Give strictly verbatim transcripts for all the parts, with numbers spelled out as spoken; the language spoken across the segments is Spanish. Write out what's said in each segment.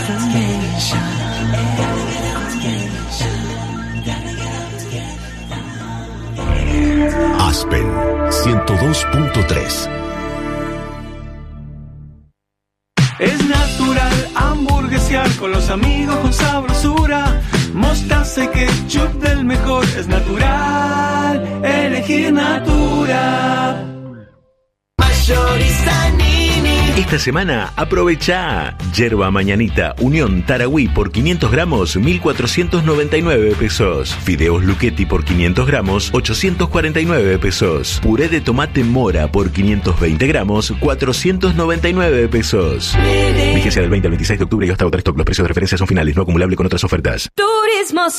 Aspen ciento dos punto tres. Es natural hamburguesear con los amigos con sabrosura. Mostaza y ketchup del mejor. Es natural elegir Natura. Mayorista Nini. Esta semana aprovecha Yerba Mañanita Unión Tarahui por quinientos gramos, mil cuatrocientos noventa y nueve pesos. Fideos Luchetti por quinientos gramos, ochocientos cuarenta y nueve pesos. Puré de tomate Mora por quinientos veinte gramos, cuatrocientos noventa y nueve pesos. Vigencia del veinte al veintiséis de octubre y hasta agotar stock. Los precios de referencia son finales, no acumulable con otras ofertas. Turismo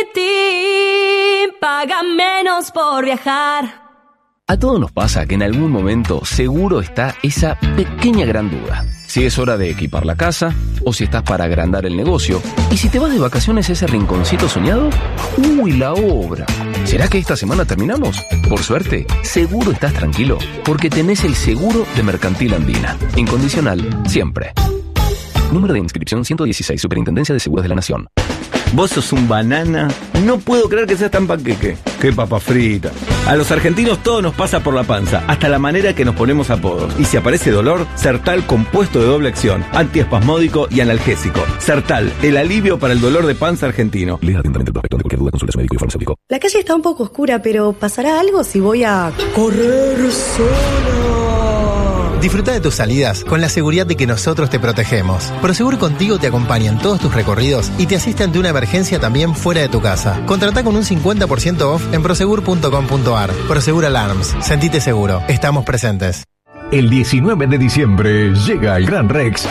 City, paga menos por viajar. A todos nos pasa que en algún momento seguro está esa pequeña gran duda. Si es hora de equipar la casa o si estás para agrandar el negocio. ¿Y si te vas de vacaciones a ese rinconcito soñado? ¡Uy, la obra! ¿Será que esta semana terminamos? Por suerte, seguro estás tranquilo porque tenés el seguro de Mercantil Andina. Incondicional, siempre. Número de inscripción ciento dieciséis, Superintendencia de Seguros de la Nación. Vos sos un banana. No puedo creer que seas tan panqueque. Qué papa frita. A los argentinos todo nos pasa por la panza, hasta la manera que nos ponemos apodos. Y si aparece dolor, Sertal compuesto de doble acción, antiespasmódico y analgésico. Sertal, el alivio para el dolor de panza argentino. Lea atentamente el prospecto. De cualquier duda, consulte a su médico y farmacéutico. La calle está un poco oscura, pero ¿pasará algo si voy a correr sola? Disfruta de tus salidas con la seguridad de que nosotros te protegemos. Prosegur Contigo te acompaña en todos tus recorridos y te asiste ante una emergencia también fuera de tu casa. Contratá con un cincuenta por ciento off en prosegur punto com punto ar. Prosegur Alarms. Sentite seguro. Estamos presentes. El diecinueve de diciembre llega el Gran Rex.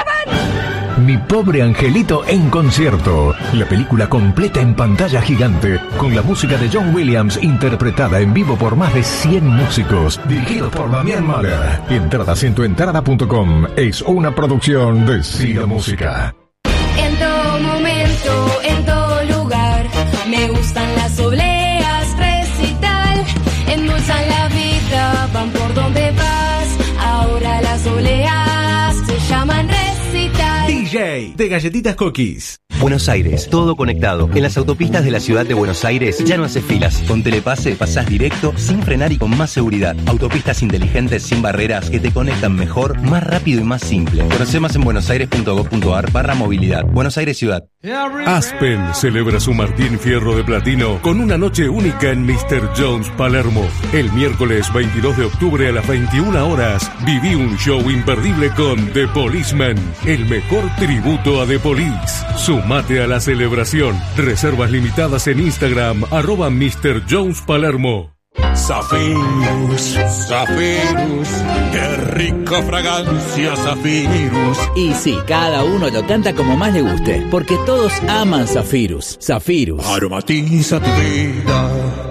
Mi pobre angelito en concierto. La película completa en pantalla gigante, con la música de John Williams interpretada en vivo por más de cien músicos, dirigido por Damián Mahler. Entradas en tu entrada punto com. Es una producción de Siga Música. En todo momento, en todo lugar, me gustan las obleas, recital. Endulzan la vida, van por donde vas. Ahora las obleas se llaman recital. D J de Galletitas Cookies. Buenos Aires, todo conectado. En las autopistas de la ciudad de Buenos Aires ya no haces filas. Con Telepase pasás directo, sin frenar y con más seguridad. Autopistas inteligentes sin barreras que te conectan mejor, más rápido y más simple. Conoce más en buenosaires punto gov punto ar barra movilidad. Buenos Aires Ciudad. Aspen celebra su Martín Fierro de Platino con una noche única en mister Jones Palermo. El miércoles veintidós de octubre a las veintiuna horas, viví un show imperdible con The Policeman, el mejor tributo a The Police. Sumate a la celebración. Reservas limitadas en Instagram, arroba mister Jones Palermo. Zafirus, Zafirus, qué rica fragancia Zafirus. Y sí, cada uno lo canta como más le guste, porque todos aman Zafirus. Zafirus. Aromatiza tu vida.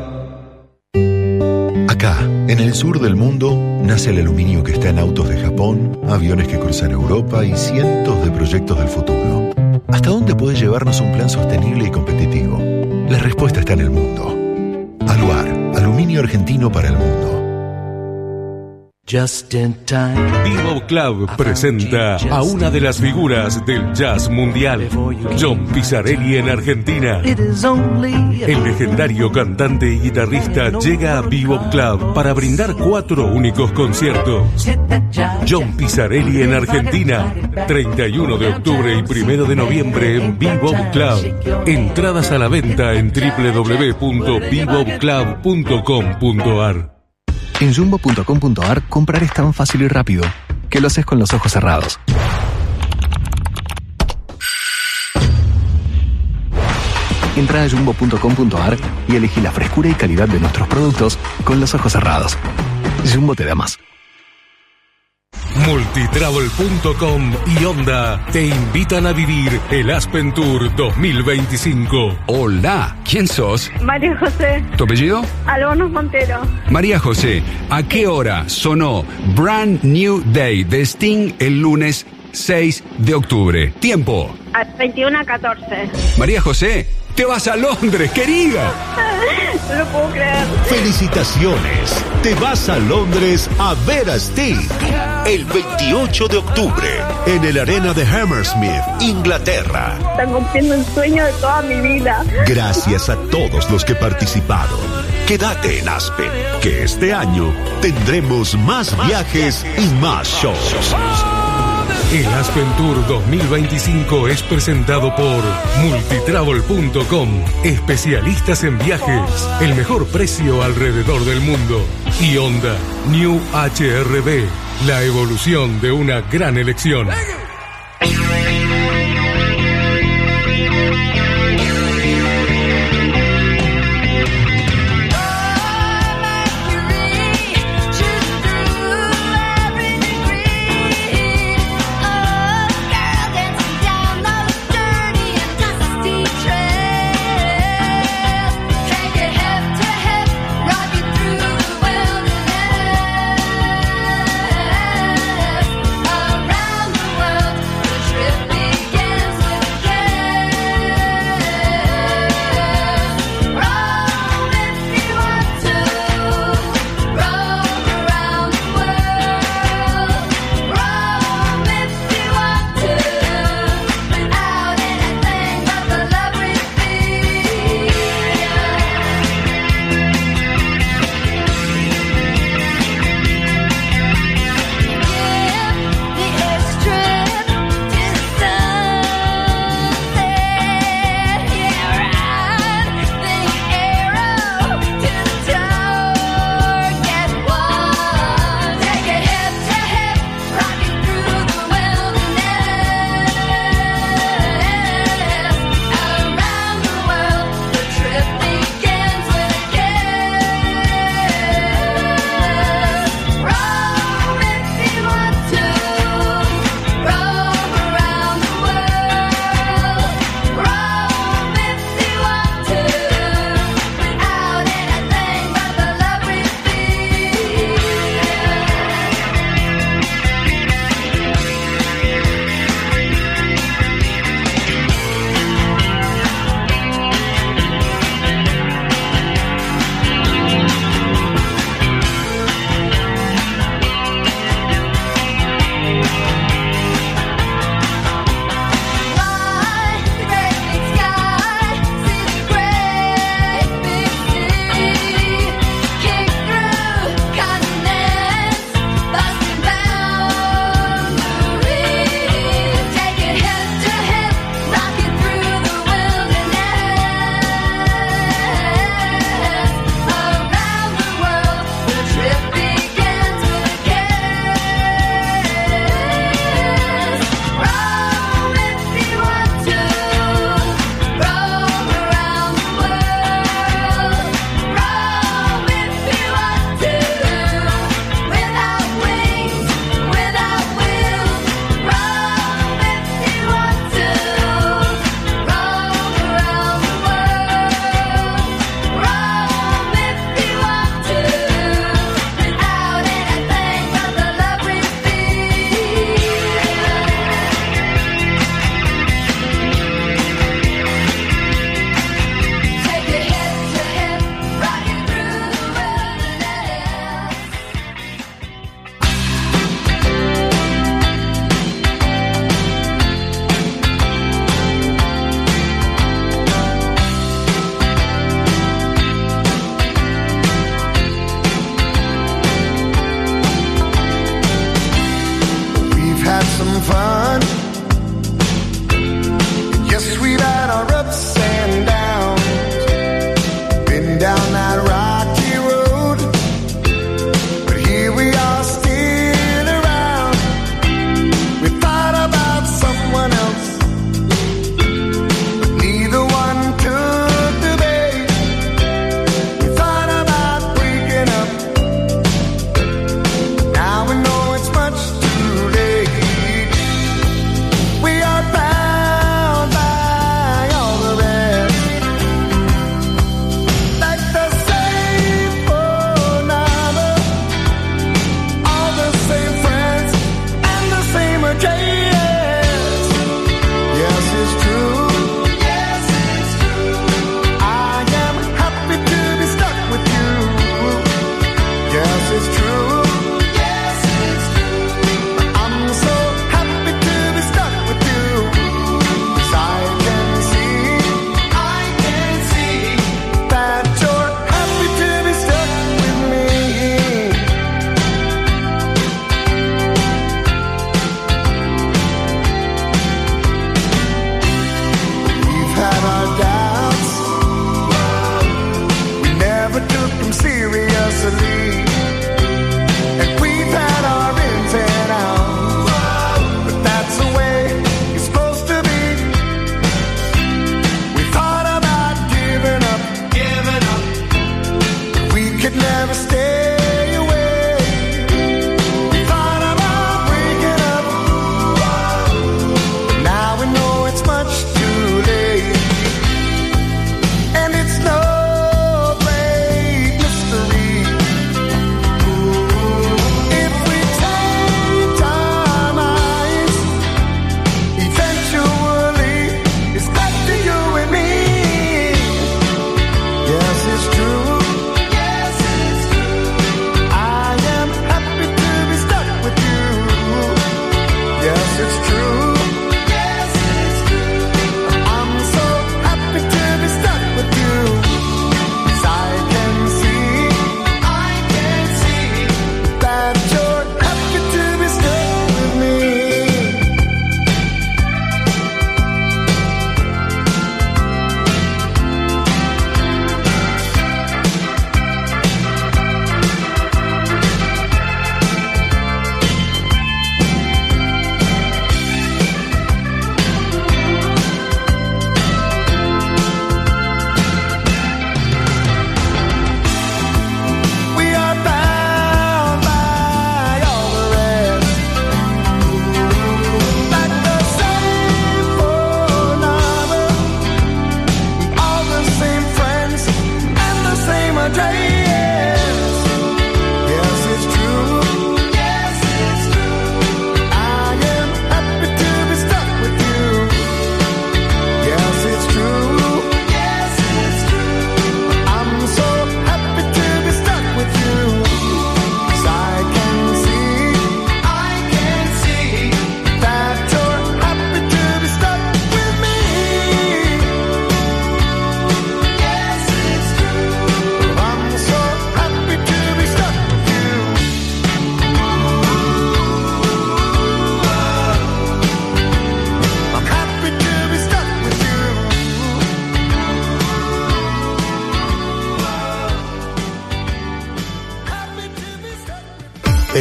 Acá, en el sur del mundo, nace el aluminio que está en autos de Japón, aviones que cruzan Europa y cientos de proyectos del futuro. ¿Hasta dónde puede llevarnos un plan sostenible y competitivo? La respuesta está en el mundo. Aluar, aluminio argentino para el mundo. Just in time. Bebop Club presenta a una de las figuras del jazz mundial, John Pizzarelli en Argentina. El legendario cantante y guitarrista llega a Bebop Club para brindar cuatro únicos conciertos. John Pizzarelli en Argentina, treinta y uno de octubre y primero de noviembre en Bebop Club. Entradas a la venta en doble u doble u doble u punto bebop club punto com punto ar. En jumbo punto com punto ar comprar es tan fácil y rápido que lo haces con los ojos cerrados. Entra a jumbo punto com punto ar y elegí la frescura y calidad de nuestros productos con los ojos cerrados. Jumbo te da más. Multitravel punto com y Honda te invitan a vivir el Aspen Tour dos mil veinticinco. Hola, ¿quién sos? María José. ¿Tu apellido? Albonos Montero. María José, ¿a qué hora sonó Brand New Day de Sting el lunes seis de octubre? Tiempo. A veintiuno a catorce. María José, Te vas a Londres, querida. No lo puedo creer. Felicitaciones. Te vas a Londres a ver a Sting el veintiocho de octubre en el Arena de Hammersmith, Inglaterra. Están cumpliendo el sueño de toda mi vida. Gracias a todos los que participaron. Quédate en Aspen, que este año tendremos más viajes y más shows. El Aspen Tour dos mil veinticinco es presentado por multitravel punto com, especialistas en viajes, el mejor precio alrededor del mundo. Y Honda New H R V, la evolución de una gran elección. We are bound by all the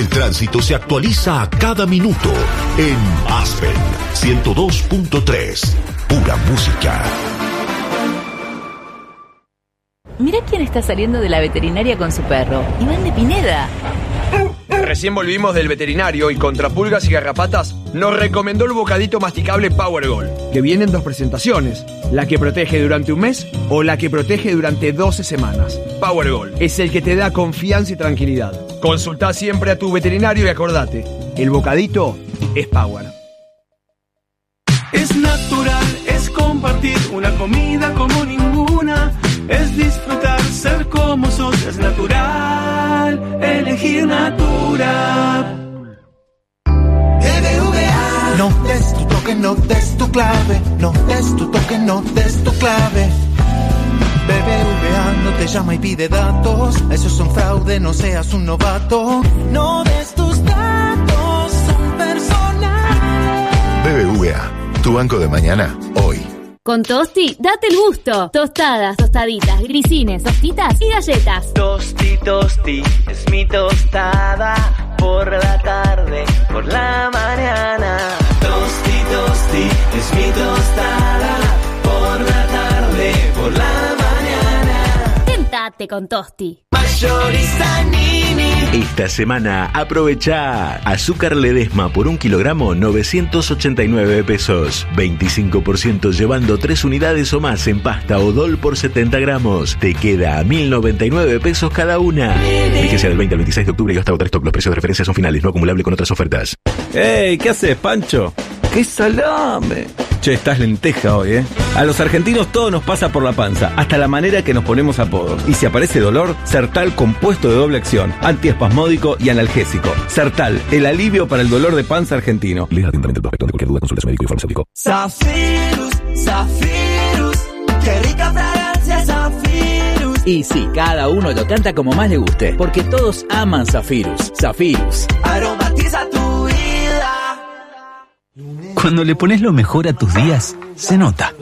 tránsito se actualiza a cada minuto en Aspen ciento dos punto tres. Pura música. Mirá quién está saliendo de la veterinaria con su perro. Iván de Pineda. Recién volvimos del veterinario y contra pulgas y garrapatas nos recomendó el bocadito masticable Power Gold, que viene en dos presentaciones, la que protege durante un mes o la que protege durante doce semanas. Power Gold es el que te da confianza y tranquilidad. Consultá siempre a tu veterinario y acordate, el bocadito es Power. Es natural, es compartir una comida como ninguna. Es disfrutar, ser como sos, es natural, elegir Natura. B B V A. No des tu toque, no des tu clave, no des tu toque, no des tu clave. B B V A no te llama y pide datos, esos son fraude, no seas un novato. No des tus datos, son personales. B B V A, tu banco de mañana, hoy. Con Tosti, date el gusto. Tostadas, tostaditas, grisines, tostitas y galletas. Tosti, tosti, es mi tostada. Por la tarde, por la mañana. Tosti, tosti, es mi tostada. Por la tarde, por la mañana. Tentate con Tosti. Mayorista Nini. Esta semana aprovecha azúcar Ledesma por un kilogramo novecientos ochenta y nueve pesos, veinticinco por ciento llevando tres unidades o más en pasta Odol por setenta gramos. Te queda a mil noventa y nueve pesos cada una. Vigencia del veinte al veintiséis de octubre y hasta agotar stock. Los precios de referencia son finales, no acumulable con otras ofertas. ¡Ey! ¿Qué haces, Pancho? ¡Qué salame! Che, estás lenteja hoy, ¿eh? A los argentinos todo nos pasa por la panza, hasta la manera que nos ponemos apodos. Y si aparece dolor, Sertal compuesto de doble acción, antiespasmódico y analgésico. Sertal, el alivio para el dolor de panza argentino. Lea atentamente el prospecto. De cualquier duda, consulte a su médico y farmacéutico. Zafirus, Zafirus, qué rica fragancia Zafirus. Y sí, cada uno lo canta como más le guste, porque todos aman Zafirus. Zafirus. Aromatiza tu vida. Cuando le pones lo mejor a tus días, se nota.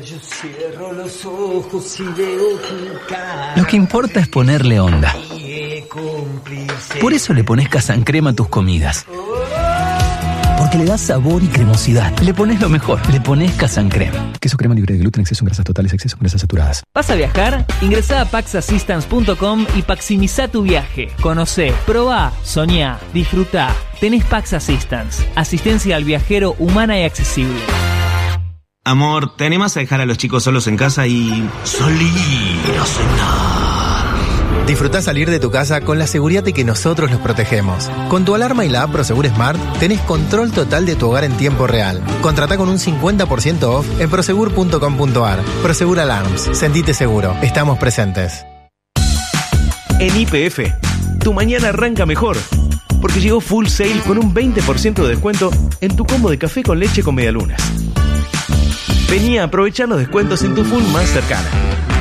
Lo que importa es ponerle onda. Por eso le pones Casancrema a tus comidas. Porque le das sabor y cremosidad. Le pones lo mejor. Le pones Casancrema. Queso crema libre de gluten, exceso en grasas totales, exceso en grasas saturadas. ¿Vas a viajar? Ingresá a pax assistance punto com y maximizá tu viaje. Conocé, probá, soñá, disfrutá. Tenés Pax Assistance. Asistencia al viajero humana y accesible. Amor, ¿te animas a dejar a los chicos solos en casa y salir a cenar? Disfrutá salir de tu casa con la seguridad de que nosotros los protegemos. Con tu alarma y la app Prosegur Smart tenés control total de tu hogar en tiempo real. Contratá con un cincuenta por ciento off en prosegur punto com punto ar. Prosegur Alarms. Sentite seguro. Estamos presentes. En Y P F, tu mañana arranca mejor. Porque llegó Full Sale con un veinte por ciento de descuento en tu combo de café con leche con medialunas. Vení a aprovechar los descuentos en tu Full más cercana.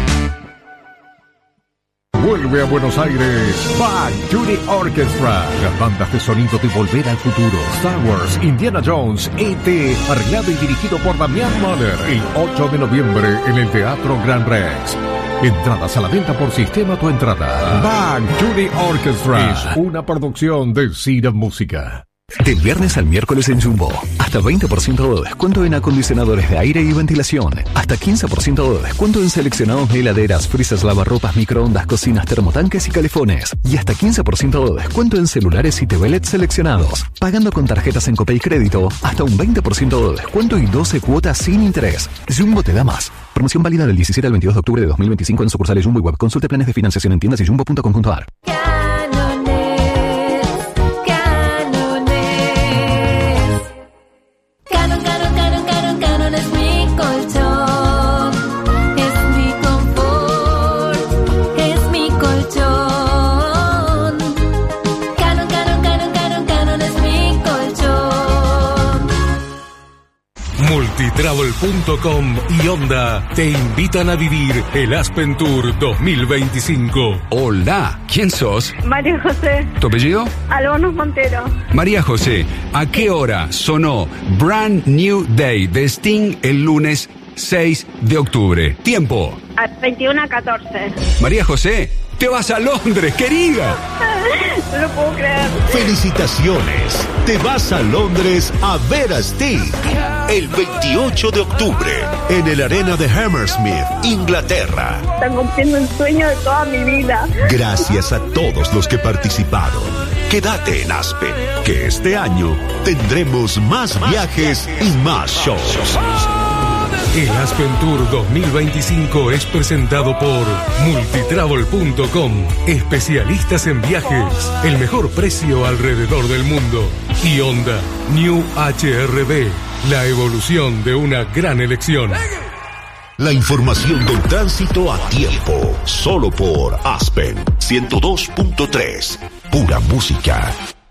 Vuelve a Buenos Aires Back to the Orchestra. Las bandas de sonido de Volver al Futuro, Star Wars, Indiana Jones, E T, arreglado y dirigido por Damián Mahler. El ocho de noviembre en el Teatro Gran Rex. Entradas a la venta por Sistema Tu Entrada. Back to the Orchestra es una producción de Cira Música. Del viernes al miércoles en Jumbo, hasta veinte por ciento de descuento en acondicionadores de aire y ventilación, hasta quince por ciento de descuento en seleccionados de heladeras, freezers, lavarropas, microondas, cocinas, termotanques y calefones, y hasta quince por ciento de descuento en celulares y T V L E D seleccionados, pagando con tarjetas en Copay Crédito, hasta un veinte por ciento de descuento y doce cuotas sin interés. Jumbo te da más. Promoción válida del diecisiete al veintidós de octubre de dos mil veinticinco en sucursales Jumbo y web. Consulte planes de financiación en tiendas y jumbo punto com punto ar. Multitravel punto com y Honda te invitan a vivir el Aspen Tour dos mil veinticinco. Hola, ¿quién sos? María José. ¿Tu apellido? Albonos Montero. María José, ¿a qué hora sonó Brand New Day de Sting el lunes seis de octubre? Tiempo. A veintiuno a catorce. María José, ¡Te vas a Londres, querida! No lo puedo creer. Felicitaciones. Te vas a Londres a ver a Sting el veintiocho de octubre en el Arena de Hammersmith, Inglaterra. Están cumpliendo el sueño de toda mi vida. Gracias a todos los que participaron. Quédate en Aspen, que este año tendremos más viajes y más shows. El Aspen Tour dos mil veinticinco es presentado por multitravel punto com, especialistas en viajes, el mejor precio alrededor del mundo. Y Honda New H R V, la evolución de una gran elección. La información del tránsito a tiempo, solo por Aspen ciento dos punto tres, pura música.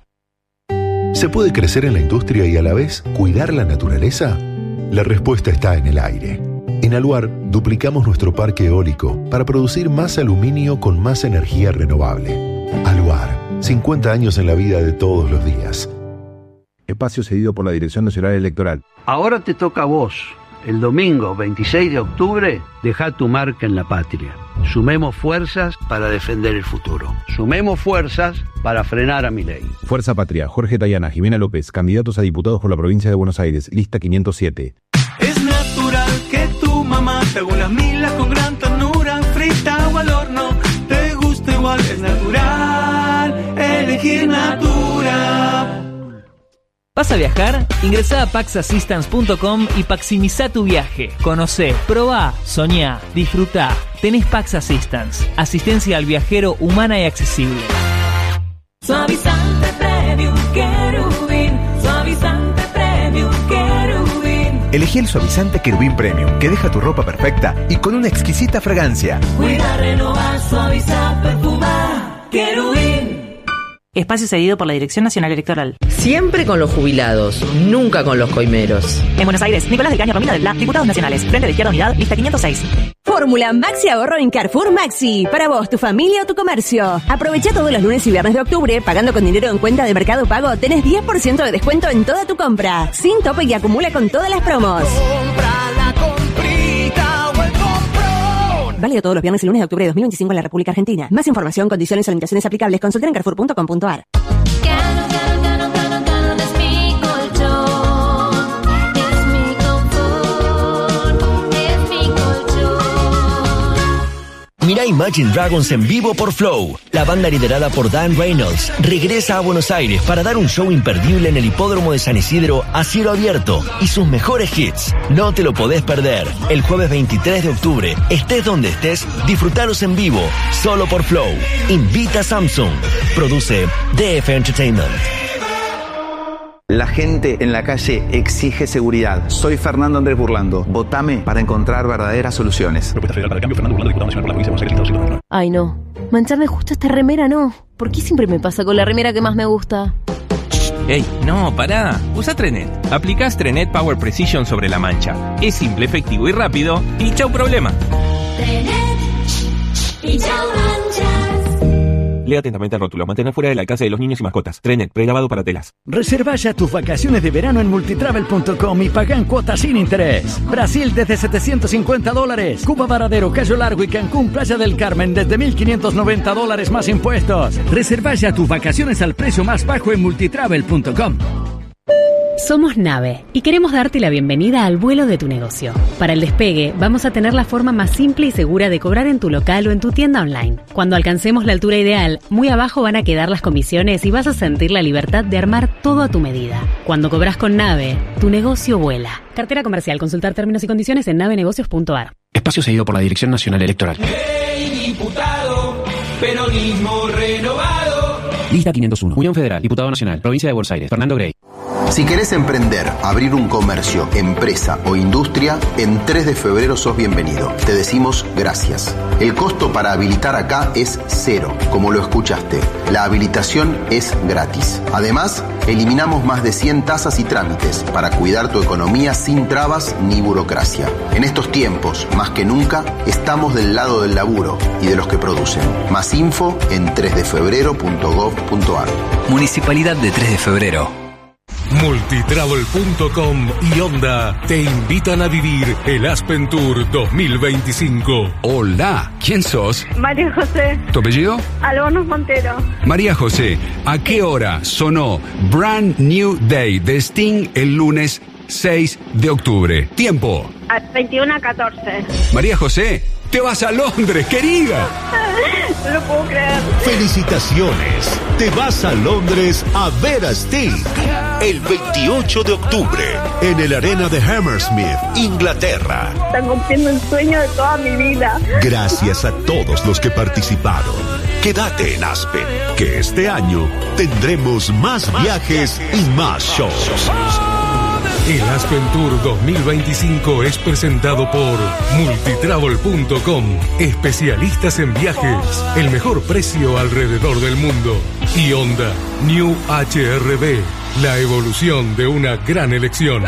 ¿Se puede crecer en la industria y a la vez cuidar la naturaleza? La respuesta está en el aire. En Aluar duplicamos nuestro parque eólico para producir más aluminio con más energía renovable. Aluar, cincuenta años en la vida de todos los días. Espacio cedido por la Dirección Nacional Electoral. Ahora te toca a vos. El domingo veintiséis de octubre, deja tu marca en la patria. Sumemos fuerzas para defender el futuro. Sumemos fuerzas para frenar a Milei. Fuerza Patria, Jorge Tayana, Jimena López, candidatos a diputados por la provincia de Buenos Aires, lista quinientos siete. Es natural que tu mamá te haga unas milas con gran ternura, frita o al horno, te gusta igual, es natural, elegir Natura. ¿Vas a viajar? Ingresá a pax assistance punto com y maximizá tu viaje. Conocé, probá, soñá, disfrutá. Tenés Pax Assistance, asistencia al viajero humana y accesible. Suavizante Premium Querubín, suavizante Premium Querubín. Elegí el suavizante Querubín Premium, que deja tu ropa perfecta y con una exquisita fragancia. Cuida, renovar, suavizar, perfumar. Querubín. Espacio cedido por la Dirección Nacional Electoral. Siempre con los jubilados, nunca con los coimeros. En Buenos Aires, Nicolás del Caño, Romina del Bla, Diputados Nacionales, Frente de Izquierda Unidad, lista quinientos seis. Fórmula Maxi Ahorro en Carrefour Maxi. Para vos, tu familia o tu comercio. Aprovecha todos los lunes y viernes de octubre. Pagando con dinero en cuenta de Mercado Pago, tenés diez por ciento de descuento en toda tu compra. Sin tope y acumula con todas las promos. Compra la comprita o el comprón. Válido todos los viernes y lunes de octubre de dos mil veinticinco en la República Argentina. Más información, condiciones o limitaciones aplicables, consulta en carrefour punto com punto ar. Mirá Imagine Dragons en vivo por Flow. La banda liderada por Dan Reynolds regresa a Buenos Aires para dar un show imperdible en el hipódromo de San Isidro a cielo abierto y sus mejores hits. No te lo podés perder. El jueves veintitrés de octubre, estés donde estés, disfrutalos en vivo, solo por Flow. Invita a Samsung. Produce D F Entertainment. La gente en la calle exige seguridad. Soy Fernando Andrés Burlando. Votame para encontrar verdaderas soluciones. Propuesta Federal para el Cambio, Fernando Burlando, diputado nacional por la provincia de Buenos Aires, Listado ciento dos. Ay, no. Mancharme justo esta remera, no. ¿Por qué siempre me pasa con la remera que más me gusta? ¡Ey! No, pará. Usa Trenet. Aplicás Trenet Power Precision sobre la mancha. Es simple, efectivo y rápido. Y chau problema. Trenet y chau manchas. Lea atentamente el rótulo. Mantener fuera del alcance de los niños y mascotas. Trenet, pregrabado para telas. Reserva ya tus vacaciones de verano en multitravel punto com y paga en cuotas sin interés. Brasil desde setecientos cincuenta dólares. Cuba, Varadero, Cayo Largo y Cancún, Playa del Carmen desde mil quinientos noventa dólares más impuestos. Reserva ya tus vacaciones al precio más bajo en multitravel punto com. Somos Nave y queremos darte la bienvenida al vuelo de tu negocio. Para el despegue, vamos a tener la forma más simple y segura de cobrar en tu local o en tu tienda online. Cuando alcancemos la altura ideal, muy abajo van a quedar las comisiones y vas a sentir la libertad de armar todo a tu medida. Cuando cobras con Nave, tu negocio vuela. Cartera comercial. Consultar términos y condiciones en nave negocios punto ar. Espacio cedido por la Dirección Nacional Electoral. Hey, diputado, peronismo renovado. Lista quinientos uno. Unión Federal, Diputado Nacional, Provincia de Buenos Aires, Fernando Grey. Si querés emprender, abrir un comercio, empresa o industria, en tres de febrero sos bienvenido. Te decimos gracias. El costo para habilitar acá es cero, como lo escuchaste. La habilitación es gratis. Además, eliminamos más de cien tasas y trámites para cuidar tu economía sin trabas ni burocracia. En estos tiempos, más que nunca, estamos del lado del laburo y de los que producen. Más info en tres de febrero punto gov punto ar. Municipalidad de tres de febrero. Multitravel punto com y Honda te invitan a vivir el Aspen Tour dos mil veinticinco. Hola, ¿quién sos? María José. ¿Tu apellido? Albonos Montero. María José, ¿a qué hora sonó Brand New Day de Sting el lunes seis de octubre? Tiempo. A veintiuno a catorce. María José, te vas a Londres, querida. No lo puedo creer. Felicitaciones. Te vas a Londres a ver a Sting el veintiocho de octubre en el Arena de Hammersmith, Inglaterra. Están cumpliendo el sueño de toda mi vida. Gracias a todos los que participaron. Quédate en Aspen, que este año tendremos más viajes y más shows. El Aspen Tour dos mil veinticinco es presentado por Multitravel punto com, especialistas en viajes, el mejor precio alrededor del mundo. Y Honda New H R V, la evolución de una gran elección.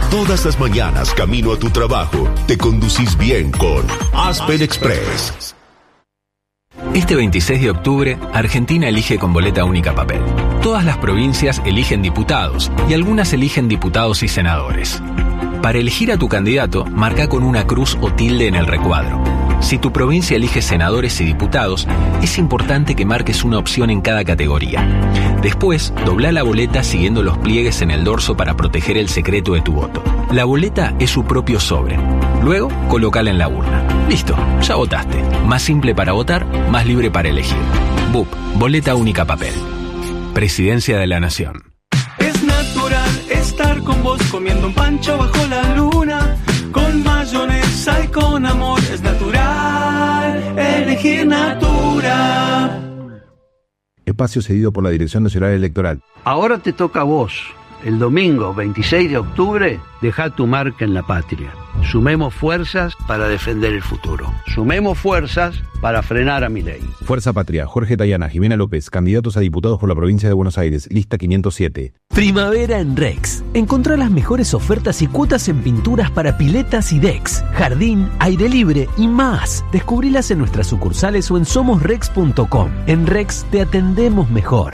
Todas las mañanas camino a tu trabajo, te conducís bien con Aspen Express. Este veintiséis de octubre, Argentina elige con boleta única papel. Todas las provincias eligen diputados y algunas eligen diputados y senadores. Para elegir a tu candidato, marca con una cruz o tilde en el recuadro. Si tu provincia elige senadores y diputados, es importante que marques una opción en cada categoría. Después, dobla la boleta siguiendo los pliegues en el dorso para proteger el secreto de tu voto. La boleta es su propio sobre. Luego, colocala en la urna. Listo, ya votaste. Más simple para votar, más libre para elegir. B U P, boleta única papel. Presidencia de la Nación. Es natural estar con vos comiendo un pancho bajo la luna. Con mayonesa y con amor es natural elegir Natura. Espacio cedido por la Dirección Nacional Electoral. Ahora te toca a vos. El domingo veintiséis de octubre, deja tu marca en la patria. Sumemos fuerzas para defender el futuro. Sumemos fuerzas para frenar a Milei. Fuerza Patria, Jorge Tayana, Jimena López, candidatos a diputados por la provincia de Buenos Aires, lista quinientos siete. Primavera en Rex. Encontrá las mejores ofertas y cuotas en pinturas para piletas y decks, jardín, aire libre y más. Descubrilas en nuestras sucursales o en somos rex punto com. En Rex te atendemos mejor.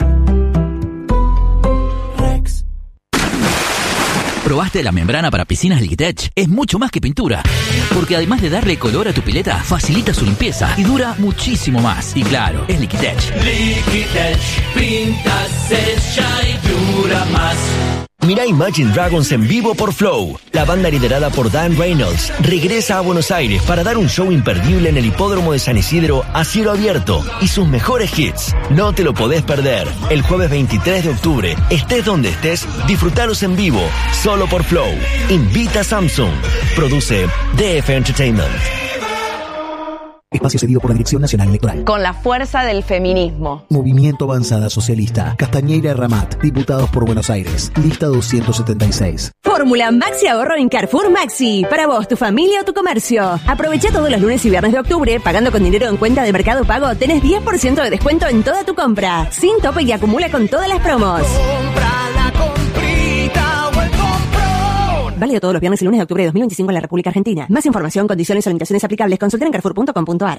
¿Probaste la membrana para piscinas Liquitech? Es mucho más que pintura, porque además de darle color a tu pileta, facilita su limpieza y dura muchísimo más. Y claro, es Liquitech. Liquitech, pinta, sella y dura más. Mirá Imagine Dragons en vivo por Flow. La banda liderada por Dan Reynolds regresa a Buenos Aires para dar un show imperdible en el hipódromo de San Isidro a cielo abierto y sus mejores hits. No te lo podés perder. El jueves veintitrés de octubre, estés donde estés, disfrutalos en vivo, solo por Flow. Invita a Samsung. Produce D F Entertainment. Espacio cedido por la Dirección Nacional Electoral. Con la fuerza del feminismo. Movimiento Avanzada Socialista. Castañeira Ramat. Diputados por Buenos Aires. Lista doscientos setenta y seis. Fórmula Maxi Ahorro en Carrefour Maxi. Para vos, tu familia o tu comercio. Aprovecha todos los lunes y viernes de octubre. Pagando con dinero en cuenta de Mercado Pago, tenés diez por ciento de descuento en toda tu compra. Sin tope y acumula con todas las promos. Compra la comprita o el comprón. Válido todos los viernes y lunes de octubre de dos mil veinticinco en la República Argentina. Más información, condiciones o limitaciones aplicables, consulten en carrefour punto com punto a r.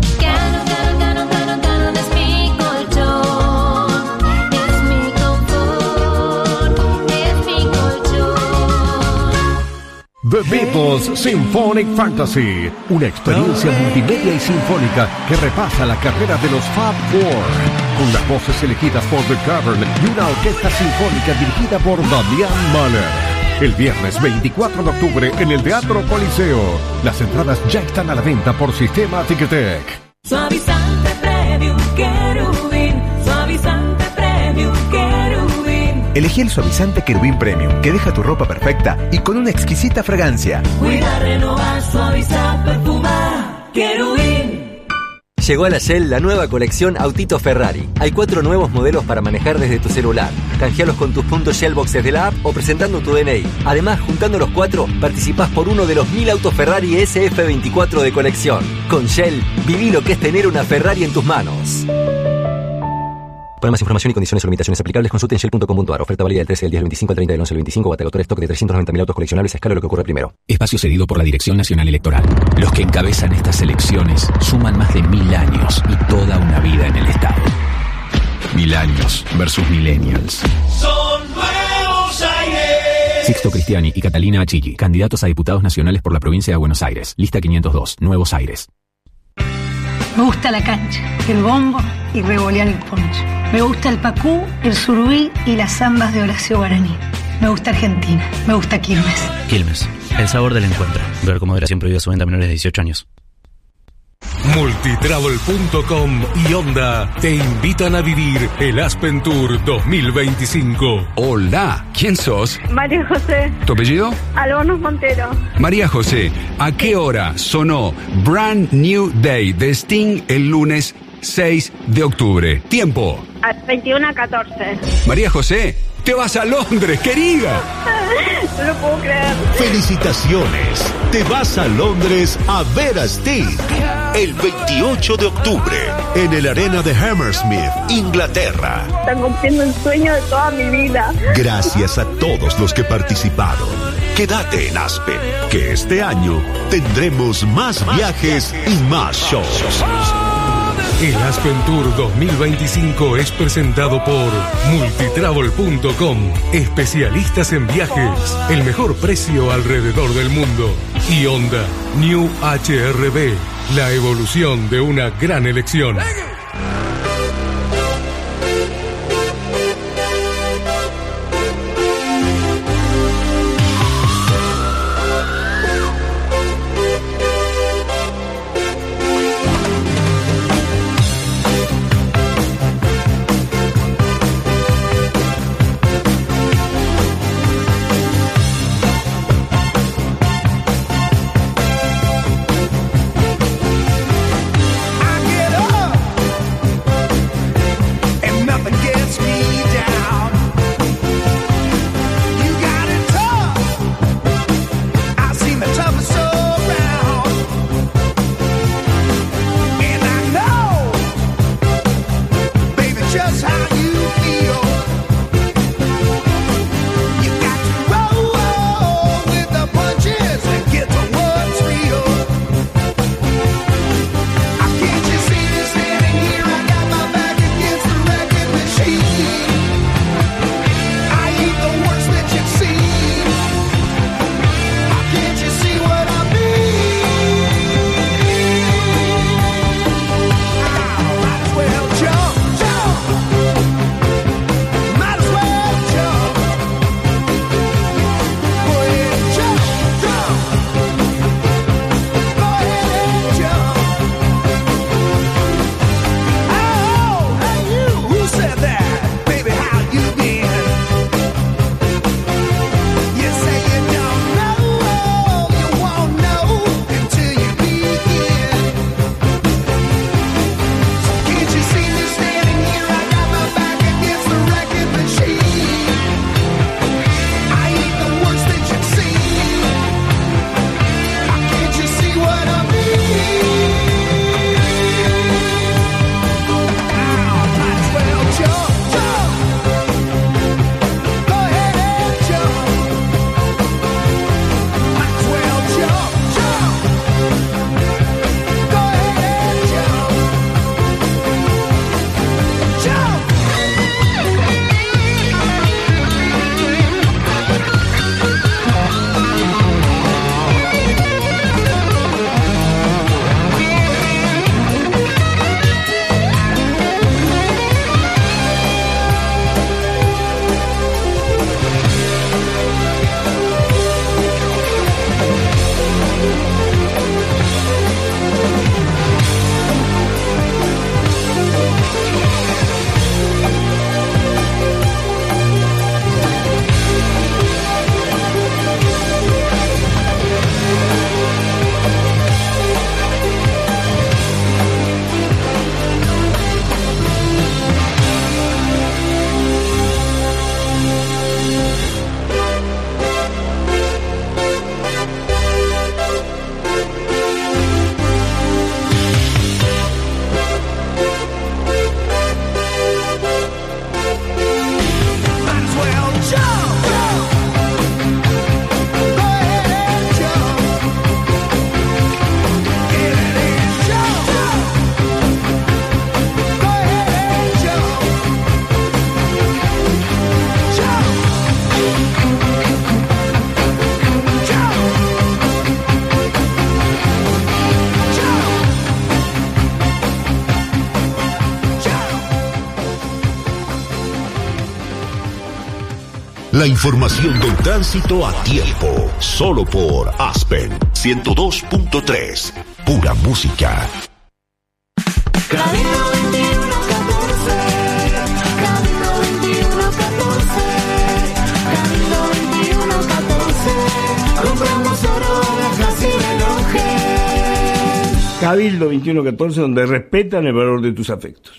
The Beatles Symphonic Fantasy, una experiencia multimedia y sinfónica que repasa la carrera de los Fab Four, con las voces elegidas por The Cavern y una orquesta sinfónica dirigida por Damián Mahler. El viernes veinticuatro de octubre en el Teatro Coliseo. Las entradas ya están a la venta por Sistema Ticketek. Suavizante Premium Querubín, suavizante Premium Querubín. Elegí el suavizante Querubín Premium, que deja tu ropa perfecta y con una exquisita fragancia. Cuida, renovar, suavizar, perfumar, Querubín. Llegó a la Shell la nueva colección Autito Ferrari. Hay cuatro nuevos modelos para manejar desde tu celular. Canjealos con tus puntos Shellbox desde la app o presentando tu D N I. Además, juntando los cuatro, participás por uno de los mil autos Ferrari S F veinticuatro de colección. Con Shell, viví lo que es tener una Ferrari en tus manos. Para más información y condiciones o limitaciones aplicables, consulten shell punto com punto a r. Oferta válida del trece del diez al veinticinco al treinta del once al veinticinco. Batagotor stock de trescientos noventa mil autos coleccionables a escala lo que ocurre primero. Espacio cedido por la Dirección Nacional Electoral. Los que encabezan estas elecciones suman más de mil años y toda una vida en el Estado. Mil años versus millennials. Son Nuevos Aires. Sixto Cristiani y Catalina Achilli, candidatos a diputados nacionales por la provincia de Buenos Aires. Lista quinientos dos, Nuevos Aires. Me gusta la cancha, el bombo y revolear el poncho. Me gusta el pacú, el surubí y las zambas de Horacio Guaraní. Me gusta Argentina, me gusta Quilmes. Quilmes, el sabor del encuentro. Ver cómo moderación prohibida su venta a menores de dieciocho años. Multitravel punto com y Honda te invitan a vivir el Aspen Tour dos mil veinticinco. Hola, ¿quién sos? María José. ¿Tu apellido? Albonos Montero. María José, ¿a qué hora sonó Brand New Day de Sting el lunes seis de octubre? Tiempo. A veintiuno a catorce. María José, te vas a Londres, querida. No lo puedo creer. Felicitaciones. Te vas a Londres a ver a Sting el veintiocho de octubre en el Arena de Hammersmith, Inglaterra. Están cumpliendo el sueño de toda mi vida. Gracias a todos los que participaron. Quédate en Aspen, que este año tendremos más viajes y más shows. El Aspen Tour dos mil veinticinco es presentado por multitravel punto com, especialistas en viajes, el mejor precio alrededor del mundo. Y Honda New H R V, la evolución de una gran elección. La información del tránsito a tiempo, solo por Aspen ciento dos punto tres, pura música. Camino veintiuno catorce, Camino veintiuno catorce, Camino veintiuno catorce, compramos oro, alhajas y relojes. Cabildo veintiuno catorce, donde respetan el valor de tus afectos.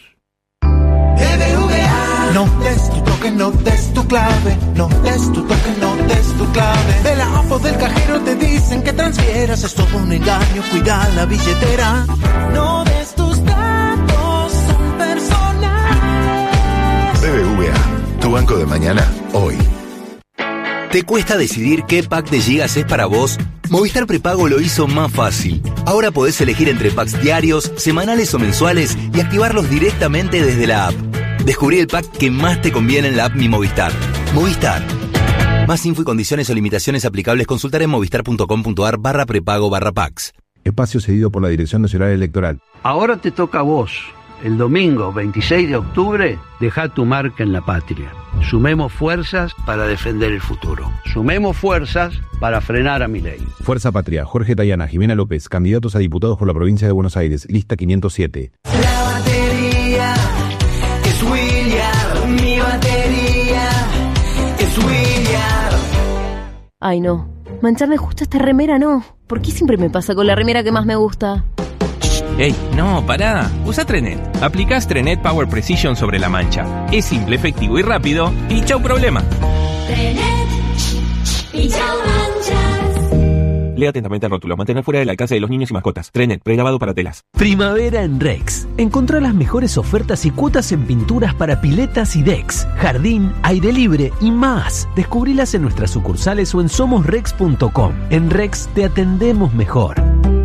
No des tu toque, no des tu clave, no des tu toque, no des tu clave. De la APO del cajero te dicen que transfieras, es todo un engaño, cuida la billetera. No des tus datos, son personales. B B V A, tu banco de mañana, hoy. ¿Te cuesta decidir qué pack de gigas es para vos? Movistar Prepago lo hizo más fácil. Ahora podés elegir entre packs diarios, semanales o mensuales y activarlos directamente desde la app. Descubrí el pack que más te conviene en la app Mi Movistar. Movistar. Más info y condiciones o limitaciones aplicables consultar en movistar.com.ar barra prepago barra packs. Espacio cedido por la Dirección Nacional Electoral. Ahora te toca a vos. El domingo veintiséis de octubre, deja tu marca en la patria. Sumemos fuerzas para defender el futuro. Sumemos fuerzas para frenar a Milei. Fuerza Patria, Jorge Tayana, Jimena López, candidatos a diputados por la provincia de Buenos Aires, lista quinientos siete. La batería es William, mi batería es William. Ay, no. Mancharme justo esta remera, no. ¿Por qué siempre me pasa con la remera que más me gusta? Ey, no, pará. Usa Trenet. Aplicás Trenet Power Precision sobre la mancha. Es simple, efectivo y rápido. Y chau problema. Trenet y chau manchas. Lea atentamente el rótulo. Mantener fuera del alcance de los niños y mascotas. Trenet, prelavado para telas. Primavera en Rex. Encontrá las mejores ofertas y cuotas en pinturas para piletas y decks, jardín, aire libre y más. Descubrilas en nuestras sucursales o en somos rex punto com. En Rex te atendemos mejor.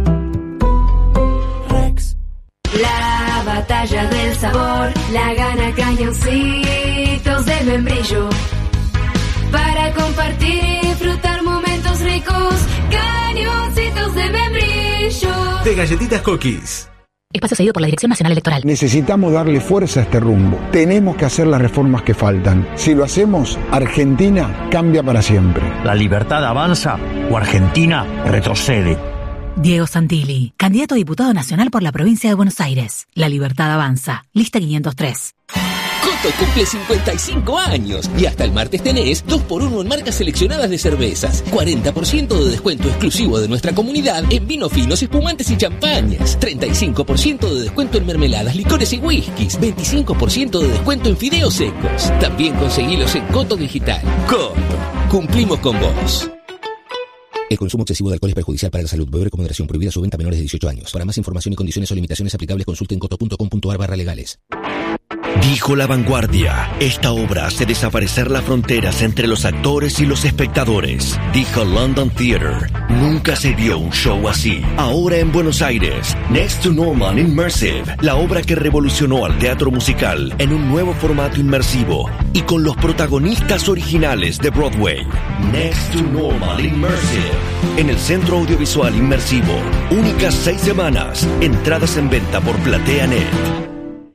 La batalla del sabor la gana Cañoncitos de Membrillo. Para compartir y disfrutar momentos ricos, Cañoncitos de Membrillo. De galletitas Cookies. Espacio cedido por la Dirección Nacional Electoral. Necesitamos darle fuerza a este rumbo. Tenemos que hacer las reformas que faltan. Si lo hacemos, Argentina cambia para siempre. ¿La libertad avanza o Argentina retrocede? Diego Santilli, candidato a diputado nacional por la provincia de Buenos Aires. La libertad avanza. Lista quinientos tres. Coto cumple cincuenta y cinco años y hasta el martes tenés dos por uno en marcas seleccionadas de cervezas, cuarenta por ciento de descuento exclusivo de nuestra comunidad en vinos finos, espumantes y champañas, treinta y cinco por ciento de descuento en mermeladas, licores y whiskies, veinticinco por ciento de descuento en fideos secos. También conseguilos en Coto Digital. Coto, cumplimos con vos. El consumo excesivo de alcohol es perjudicial para la salud. Beber con moderación. Prohibida su venta a menores de dieciocho años. Para más información y condiciones o limitaciones aplicables, consulte en coto punto com punto ar barra legales. Dijo La Vanguardia, esta obra hace desaparecer las fronteras entre los actores y los espectadores. Dijo London Theatre, nunca se vio un show así. Ahora en Buenos Aires, Next to Normal Immersive, la obra que revolucionó al teatro musical en un nuevo formato inmersivo y con los protagonistas originales de Broadway. Next to Normal Immersive, en el Centro Audiovisual Inmersivo. Únicas seis semanas, entradas en venta por PlateaNet.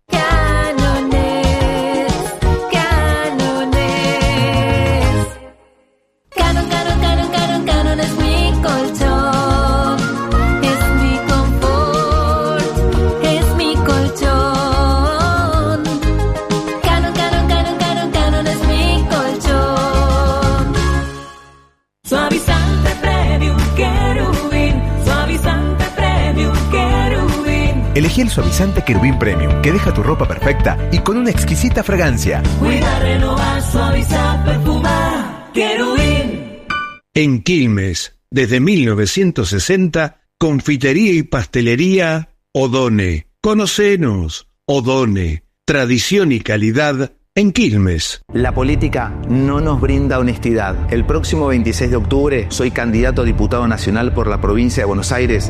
Elegí el suavizante Querubín Premium, que deja tu ropa perfecta y con una exquisita fragancia. Cuida, renovar, suavizar, perfumar. Querubín. En Quilmes, desde mil novecientos sesenta, confitería y pastelería Odone. Conocenos, Odone. Tradición y calidad en Quilmes. La política no nos brinda honestidad. El próximo veintiséis de octubre soy candidato a diputado nacional por la provincia de Buenos Aires.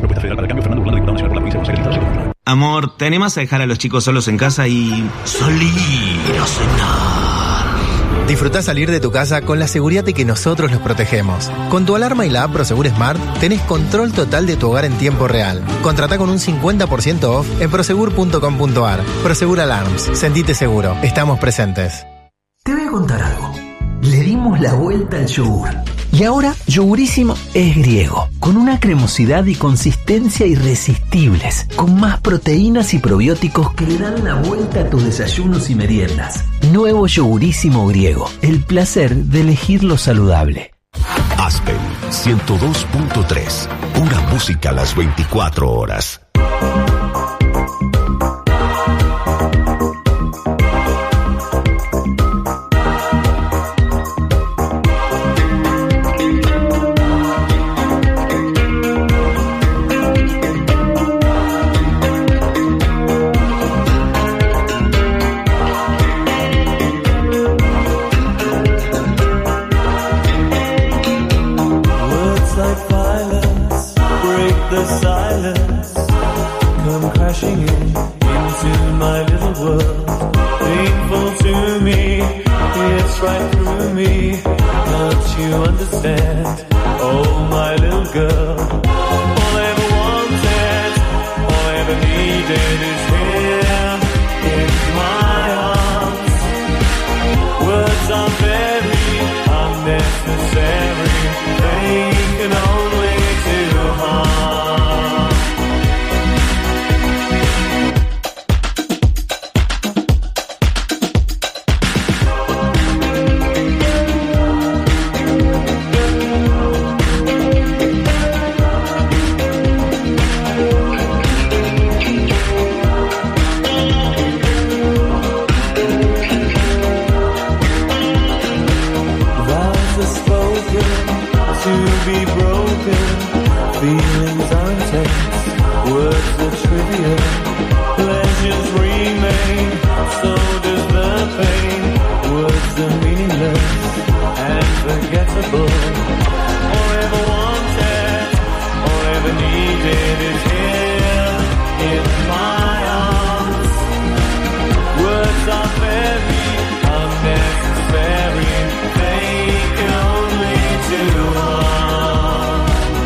Amor, ¿te animas a dejar a los chicos solos en casa y salir a cenar? Disfrutá salir de tu casa con la seguridad de que nosotros los protegemos. Con tu alarma y la app Prosegur Smart tenés control total de tu hogar en tiempo real. Contratá con un cincuenta por ciento off en prosegur punto com punto ar. Prosegur Alarms. Sentite seguro. Estamos presentes. Te voy a contar algo. Le dimos la vuelta al yogur. Y ahora, Yogurísimo es griego, con una cremosidad y consistencia irresistibles, con más proteínas y probióticos que le dan la vuelta a tus desayunos y meriendas. Nuevo Yogurísimo griego, el placer de elegir lo saludable. Aspen ciento dos punto tres, pura música a las veinticuatro horas. be broken, feelings are intense, words are trivial, pleasures remain, so does the pain. Words are meaningless and forgettable. All ever wanted, all ever needed is here in my arms. Words are very unnecessary, they can only do harm.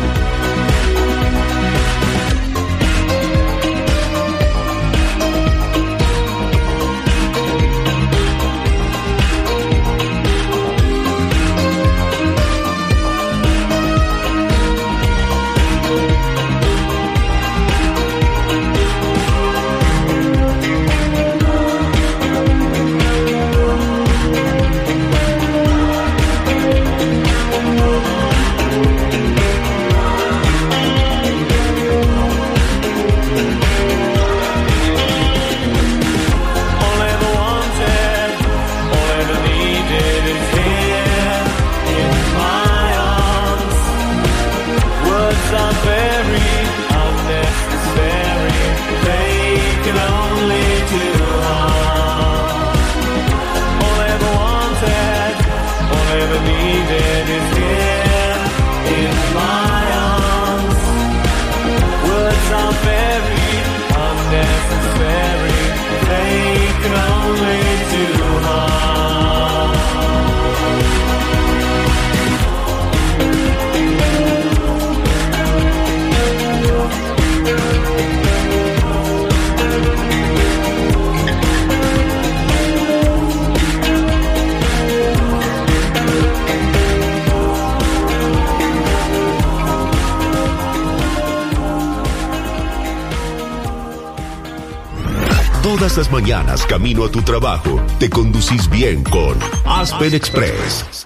Todas las mañanas camino a tu trabajo, te conducís bien con Aspen Express.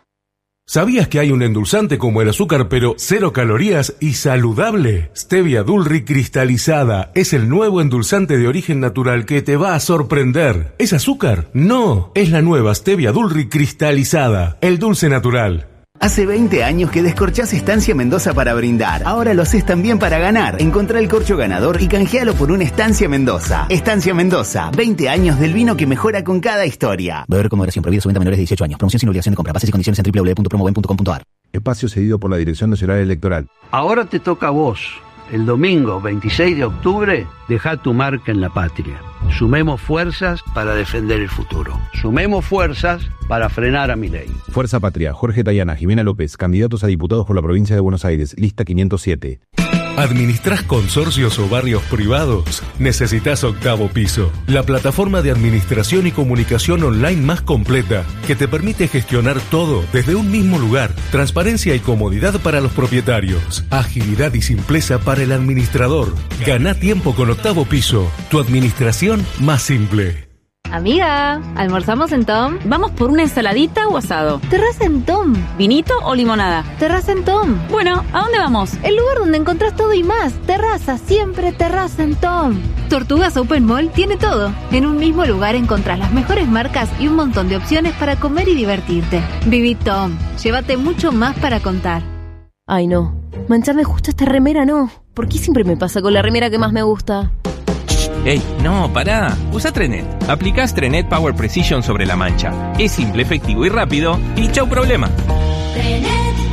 ¿Sabías que hay un endulzante como el azúcar pero cero calorías y saludable? Stevia Dulri cristalizada es el nuevo endulzante de origen natural que te va a sorprender. ¿Es azúcar? No, es la nueva Stevia Dulri cristalizada, el dulce natural. Hace veinte años que descorchás Estancia Mendoza para brindar. Ahora lo haces también para ganar. Encontrá el corcho ganador y canjealo por una Estancia Mendoza. Estancia Mendoza, veinte años del vino que mejora con cada historia. Beber con moderación, prohibido su venta a menores de dieciocho años. Promoción sin obligación de compra. Bases y condiciones en doble u doble u doble u punto promoven punto com punto a r. Espacio cedido por la Dirección Nacional Electoral. Ahora te toca a vos. El domingo veintiséis de octubre, dejá tu marca en la patria. Sumemos fuerzas para defender el futuro. Sumemos fuerzas para frenar a Milei. Fuerza Patria, Jorge Tayana, Jimena López, candidatos a diputados por la provincia de Buenos Aires, lista quinientos siete. ¿Administrás consorcios o barrios privados? Necesitas Octavo Piso, la plataforma de administración y comunicación online más completa que te permite gestionar todo desde un mismo lugar. Transparencia y comodidad para los propietarios. Agilidad y simpleza para el administrador. Gana tiempo con Octavo Piso, tu administración más simple. Amiga, ¿almorzamos en Tom? ¿Vamos por una ensaladita o asado? Terraza en Tom. ¿Vinito o limonada? Terraza en Tom. Bueno, ¿a dónde vamos? El lugar donde encontrás todo y más. Terraza, siempre terraza en Tom. Tortugas Open Mall tiene todo. En un mismo lugar encontrás las mejores marcas y un montón de opciones para comer y divertirte. Viví Tom. Llévate mucho más para contar. Ay, no. Mancharme justo esta remera, no. ¿Por qué siempre me pasa con la remera que más me gusta? ¡Ey! No, pará. Usa Trenet. Aplicás Trenet Power Precision sobre la mancha. Es simple, efectivo y rápido. Y chau problema. Trenet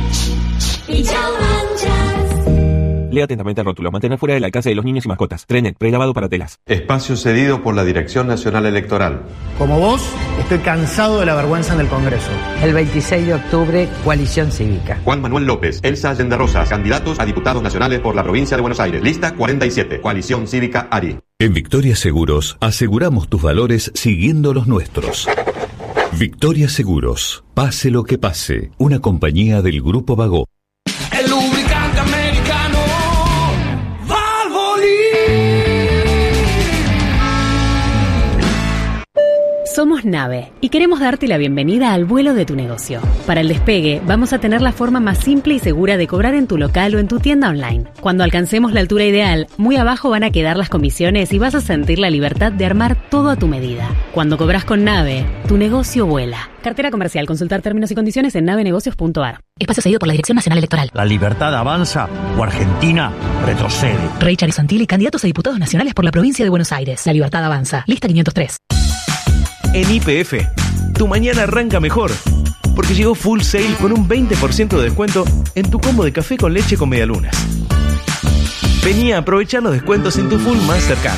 y chau manchas. Lea atentamente el rótulo. Mantener fuera del alcance de los niños y mascotas. Trenet, prelavado para telas. Espacio cedido por la Dirección Nacional Electoral. Como vos, estoy cansado de la vergüenza en el Congreso. El veintiséis de octubre, Coalición Cívica. Juan Manuel López, Elsa Allende Rosas, candidatos a diputados nacionales por la provincia de Buenos Aires. Lista cuarenta y siete, Coalición Cívica Ari. En Victoria Seguros aseguramos tus valores siguiendo los nuestros. Victoria Seguros, pase lo que pase, una compañía del Grupo Vago. El lubricante americano Valvoline. Somos Nave y queremos darte la bienvenida al vuelo de tu negocio. Para el despegue, vamos a tener la forma más simple y segura de cobrar en tu local o en tu tienda online. Cuando alcancemos la altura ideal, muy abajo van a quedar las comisiones y vas a sentir la libertad de armar todo a tu medida. Cuando cobras con Nave, tu negocio vuela. Cartera comercial. Consultar términos y condiciones en navenegocios punto a r. Espacio cedido por la Dirección Nacional Electoral. ¿La libertad avanza o Argentina retrocede? Richard y Santilli, candidatos a diputados nacionales por la provincia de Buenos Aires. La libertad avanza. Lista quinientos tres. En Y P F, tu mañana arranca mejor, porque llegó Full Sale con un veinte por ciento de descuento en tu combo de café con leche con medialunas. Vení a aprovechar los descuentos en tu Full más cercana.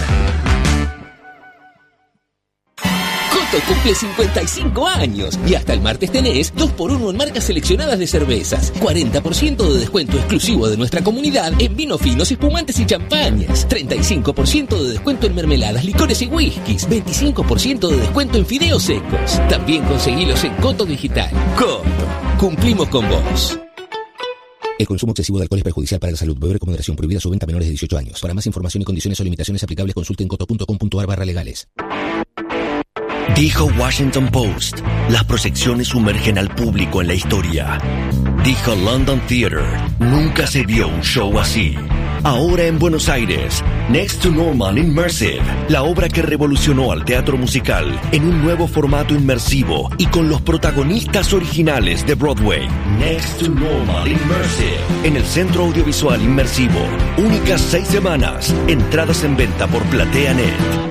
Coto cumple cincuenta y cinco años y hasta el martes tenés dos por uno en marcas seleccionadas de cervezas, cuarenta por ciento de descuento exclusivo de nuestra comunidad en vinos finos, espumantes y champañas, treinta y cinco por ciento de descuento en mermeladas, licores y whiskies, veinticinco por ciento de descuento en fideos secos. También conseguilos en Coto Digital. Coto, cumplimos con vos. El consumo excesivo de alcohol es perjudicial para la salud. Beber con moderación. Prohibida su venta a menores de dieciocho años. Para más información y condiciones o limitaciones aplicables, consulte en coto punto com punto a r barra legales. Dijo Washington Post, las proyecciones sumergen al público en la historia. Dijo London Theatre, nunca se vio un show así. Ahora en Buenos Aires, Next to Normal Immersive, la obra que revolucionó al teatro musical en un nuevo formato inmersivo y con los protagonistas originales de Broadway. Next to Normal Immersive, en el Centro Audiovisual Inmersivo. Únicas seis semanas. Entradas en venta por PlateaNet.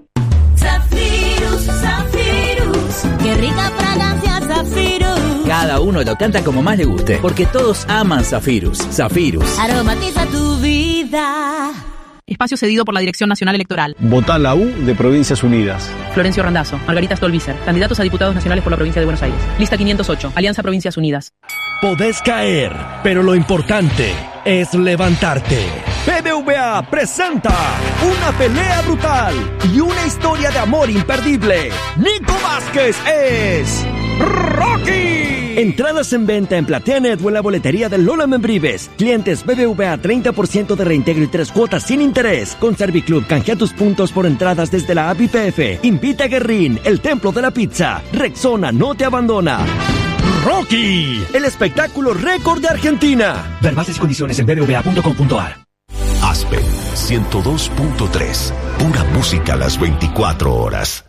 ¡Qué rica fragancia, Zafirus! Cada uno lo canta como más le guste, porque todos aman Zafirus. Zafirus. Aromatiza tu vida. Espacio cedido por la Dirección Nacional Electoral. Votá la U de Provincias Unidas. Florencio Randazzo, Margarita Stolbizer, candidatos a diputados nacionales por la provincia de Buenos Aires. Lista quinientos ocho, Alianza Provincias Unidas. Podés caer, pero lo importante es levantarte. B B V A presenta una pelea brutal y una historia de amor imperdible. Nico Vázquez es Rocky. Entradas en venta en PlateaNet o en la boletería de Lola Membrives. Clientes B B V A treinta por ciento de reintegro y tres cuotas sin interés. Con Serviclub canjea tus puntos por entradas desde la app Y P F. Invita a Guerrín, el templo de la pizza. Rexona no te abandona. Rocky, el espectáculo récord de Argentina. Ver bases y condiciones en b b v a punto com punto a r. Aspen ciento dos punto tres. Pura música a las veinticuatro horas.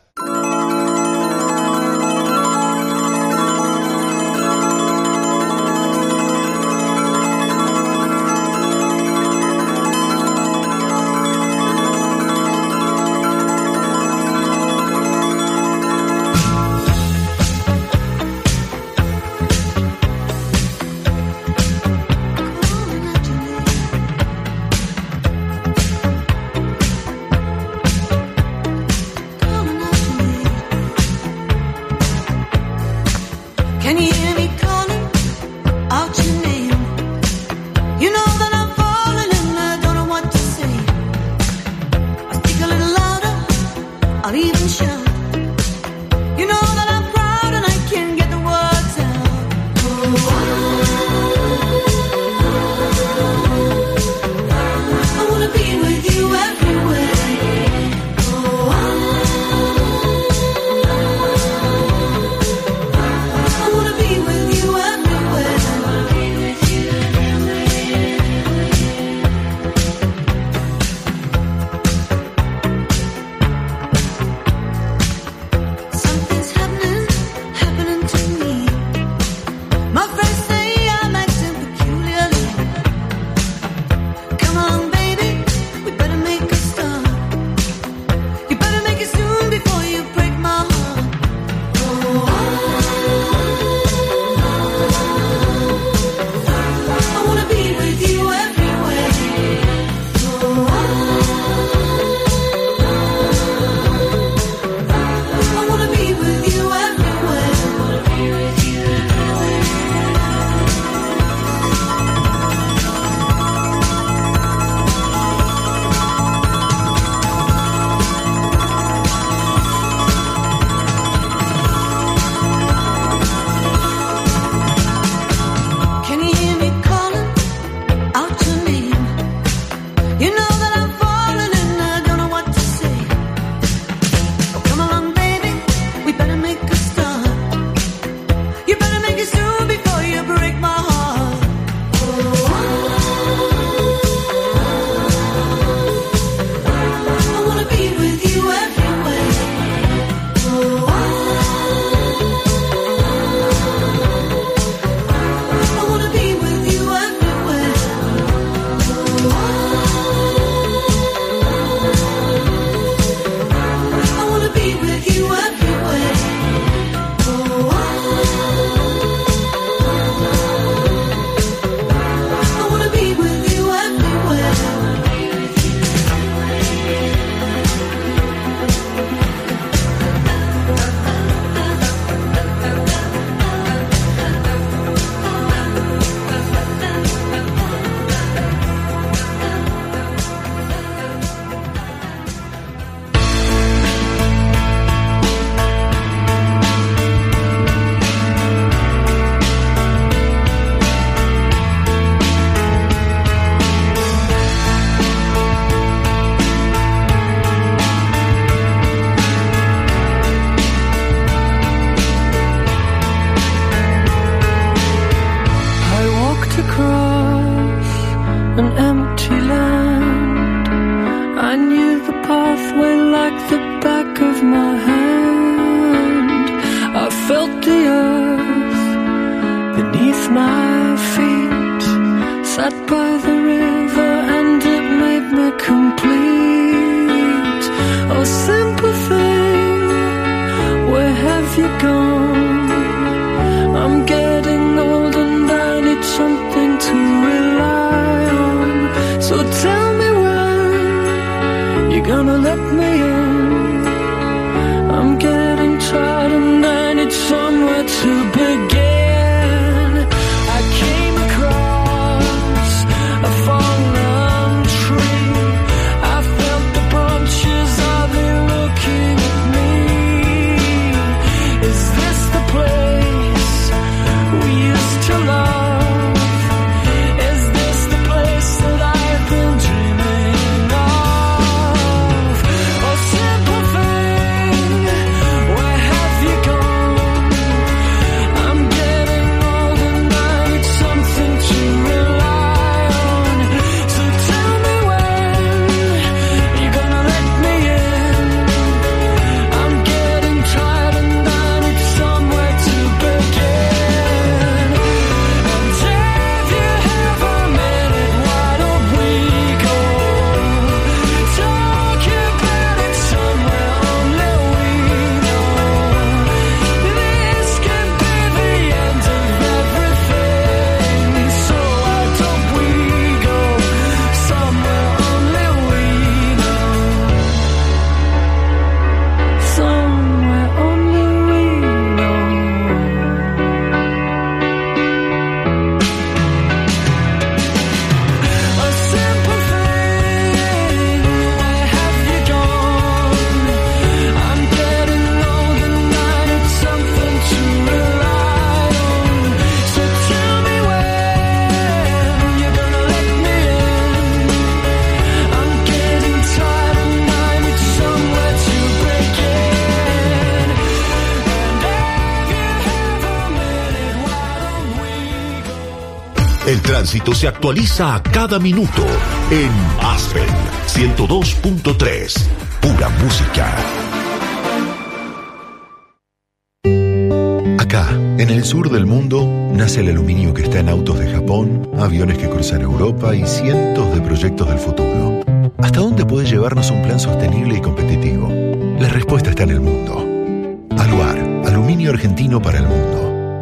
Coming up. an empty land. I knew the pathway like the back of my hand. I felt the earth beneath my feet, sat by the river and it made me complete. Oh, simple thing, where have you gone? I'm getting old and I need something to rely on. So tell me when you're gonna let me in. I'm getting tired and I need somewhere to begin. I came across a fallen tree. I felt the branches of it looking at me. Is this the place we used to love? Is this the place that I've been dreaming of? Oh, simple thing, where have you gone? I'm getting old and I need something to rely on. So tell me when you're gonna let me in. I'm getting tired and I need somewhere to begin. And if you have a minute, why don't we go talk about it somewhere only we know? This could be the end of everything. So why don't we go somewhere only we know? Somewhere only we know. A simple thing, where have you gone? I'm getting old and I need something to rely on. So tell me when you're gonna let me in. I'm getting tired and I need somewhere to begin. And if you have a minute, why don't we go? El tránsito se actualiza a cada minuto en Aspen ciento dos punto tres. Pura música. Acá, en el sur del mundo, nace el aluminio que está en autos de Japón, aviones que cruzan Europa y cientos de proyectos del futuro. ¿Hasta dónde puede llevarnos un plan sostenible y competitivo? La respuesta está en el mundo. Aluar, aluminio argentino para el mundo.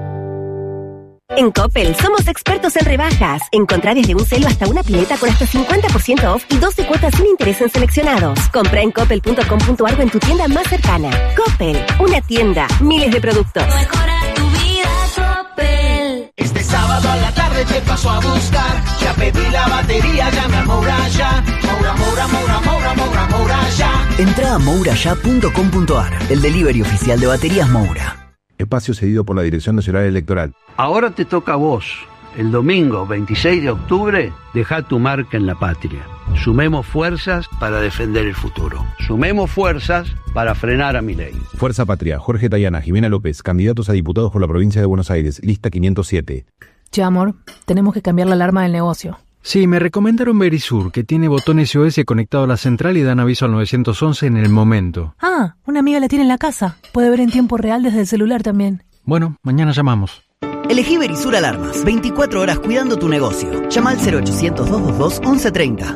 En Coppel somos expertos en rebajas. Encontrá desde un celo hasta una pileta con hasta cincuenta por ciento off y doce cuotas sin interés en seleccionados. Compra en coppel punto com punto ar o en tu tienda más cercana. Coppel, una tienda, miles de productos. Mejora tu vida, Coppel. Este sábado a la tarde te paso a buscar. Ya pedí la batería, llame a Moura ya. Moura, Moura, Moura, Moura, Moura, Moura ya. Entra a moura ya punto com punto ar, el delivery oficial de baterías Moura. Espacio cedido por la Dirección Nacional Electoral. Ahora te toca a vos. El domingo veintiséis de octubre, deja tu marca en la patria. Sumemos fuerzas para defender el futuro. Sumemos fuerzas para frenar a Milei. Fuerza Patria, Jorge Tayana, Jimena López, candidatos a diputados por la provincia de Buenos Aires, lista quinientos siete. Che, amor, tenemos que cambiar la alarma del negocio. Sí, me recomendaron Verisur, que tiene botón S O S conectado a la central y dan aviso al nueve once en el momento. Ah, una amiga la tiene en la casa. Puede ver en tiempo real desde el celular también. Bueno, mañana llamamos. Elegí Verisur Alarmas, veinticuatro horas cuidando tu negocio. Llama al cero ochocientos, doscientos veintidós, once treinta.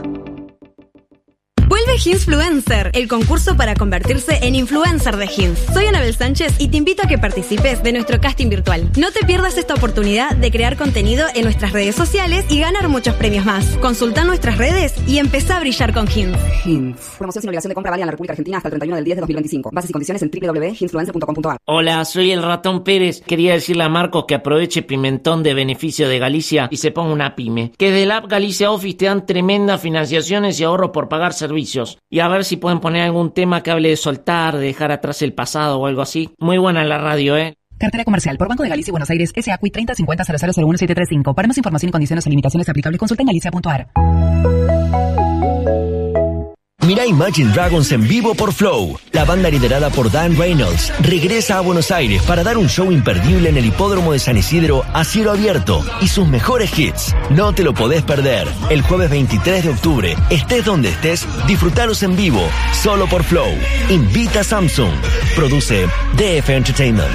Vuelve Hinsfluencer, el concurso para convertirse en influencer de Hins. Soy Anabel Sánchez y te invito a que participes de nuestro casting virtual. No te pierdas esta oportunidad de crear contenido en nuestras redes sociales y ganar muchos premios más. Consulta nuestras redes y empezá a brillar con Hins. Hins. Promoción sin obligación de compra válida en la República Argentina hasta el treinta y uno del diez de dos mil veinticinco. Bases y condiciones en doble u doble u doble u punto hinsfluencer punto com punto ar. Hola, soy el Ratón Pérez. Quería decirle a Marcos que aproveche Pimentón de beneficio de Galicia y se ponga una pyme. Que de la app Galicia Office te dan tremendas financiaciones y ahorros por pagar servicios. Y a ver si pueden poner algún tema que hable de soltar, de dejar atrás el pasado o algo así. Muy buena la radio, ¿eh? Cartera comercial por Banco de Galicia y Buenos Aires, S A C U I treinta cincuenta cero cero cero uno siete tres cinco. Para más información y condiciones o limitaciones aplicables, consulta en galicia punto ar. Mirá Imagine Dragons en vivo por Flow. La banda liderada por Dan Reynolds regresa a Buenos Aires para dar un show imperdible en el hipódromo de San Isidro a cielo abierto y sus mejores hits. No te lo podés perder. El jueves veintitrés de octubre, estés donde estés, disfrutalos en vivo, solo por Flow. Invita a Samsung. Produce D F Entertainment.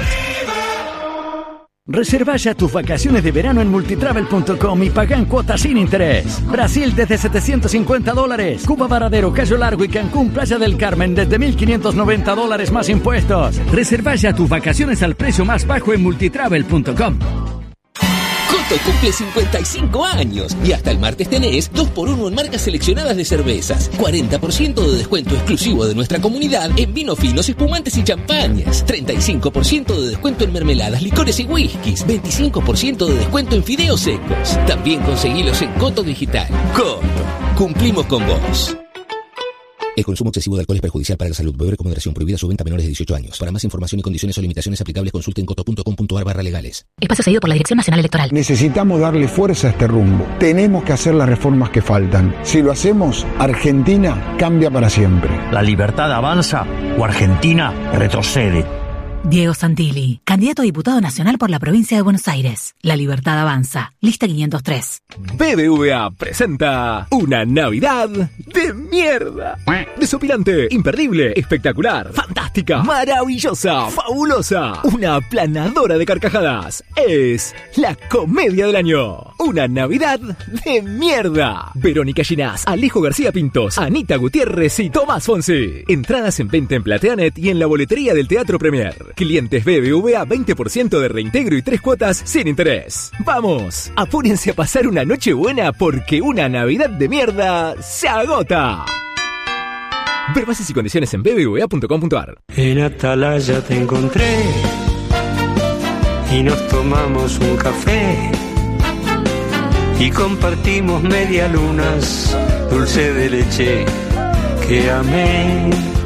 Reserva ya tus vacaciones de verano en multitravel punto com y paga en cuotas sin interés. Brasil desde setecientos cincuenta dólares. Cuba, Varadero, Cayo Largo y Cancún, Playa del Carmen desde mil quinientos noventa dólares más impuestos. Reserva ya tus vacaciones al precio más bajo en multitravel punto com. Coto cumple cincuenta y cinco años y hasta el martes tenés dos por uno en marcas seleccionadas de cervezas, cuarenta por ciento de descuento exclusivo de nuestra comunidad en vinos finos, espumantes y champañas, treinta y cinco por ciento de descuento en mermeladas, licores y whiskies, veinticinco por ciento de descuento en fideos secos. También conseguilos en Coto Digital. Coto, cumplimos con vos. El consumo excesivo de alcohol es perjudicial para la salud. Beber con moderación. Prohibida su venta a menores de dieciocho años. Para más información y condiciones o limitaciones aplicables, consulte en coto punto com punto ar barra legales. Espacio cedido por la Dirección Nacional Electoral. Necesitamos darle fuerza a este rumbo. Tenemos que hacer las reformas que faltan. Si lo hacemos, Argentina cambia para siempre. ¿La libertad avanza o Argentina retrocede? Diego Santilli, candidato a diputado nacional por la provincia de Buenos Aires. La libertad avanza. Lista quinientos tres. B B V A presenta una Navidad de mierda. Desopilante, imperdible, espectacular, fantástica, maravillosa, fabulosa. Una aplanadora de carcajadas. Es la comedia del año. Una Navidad de mierda. Verónica Ginás, Alejo García Pintos, Anita Gutiérrez y Tomás Fonsi. Entradas en venta en Plateanet y en la boletería del Teatro Premier. Clientes B B V A veinte por ciento de reintegro y tres cuotas sin interés. ¡Vamos! Apúrense a pasar una noche buena porque una Navidad de mierda se agota. Ver bases y condiciones en b b v a punto com punto ar. En Atalaya te encontré y nos tomamos un café y compartimos medialunas, dulce de leche que amé.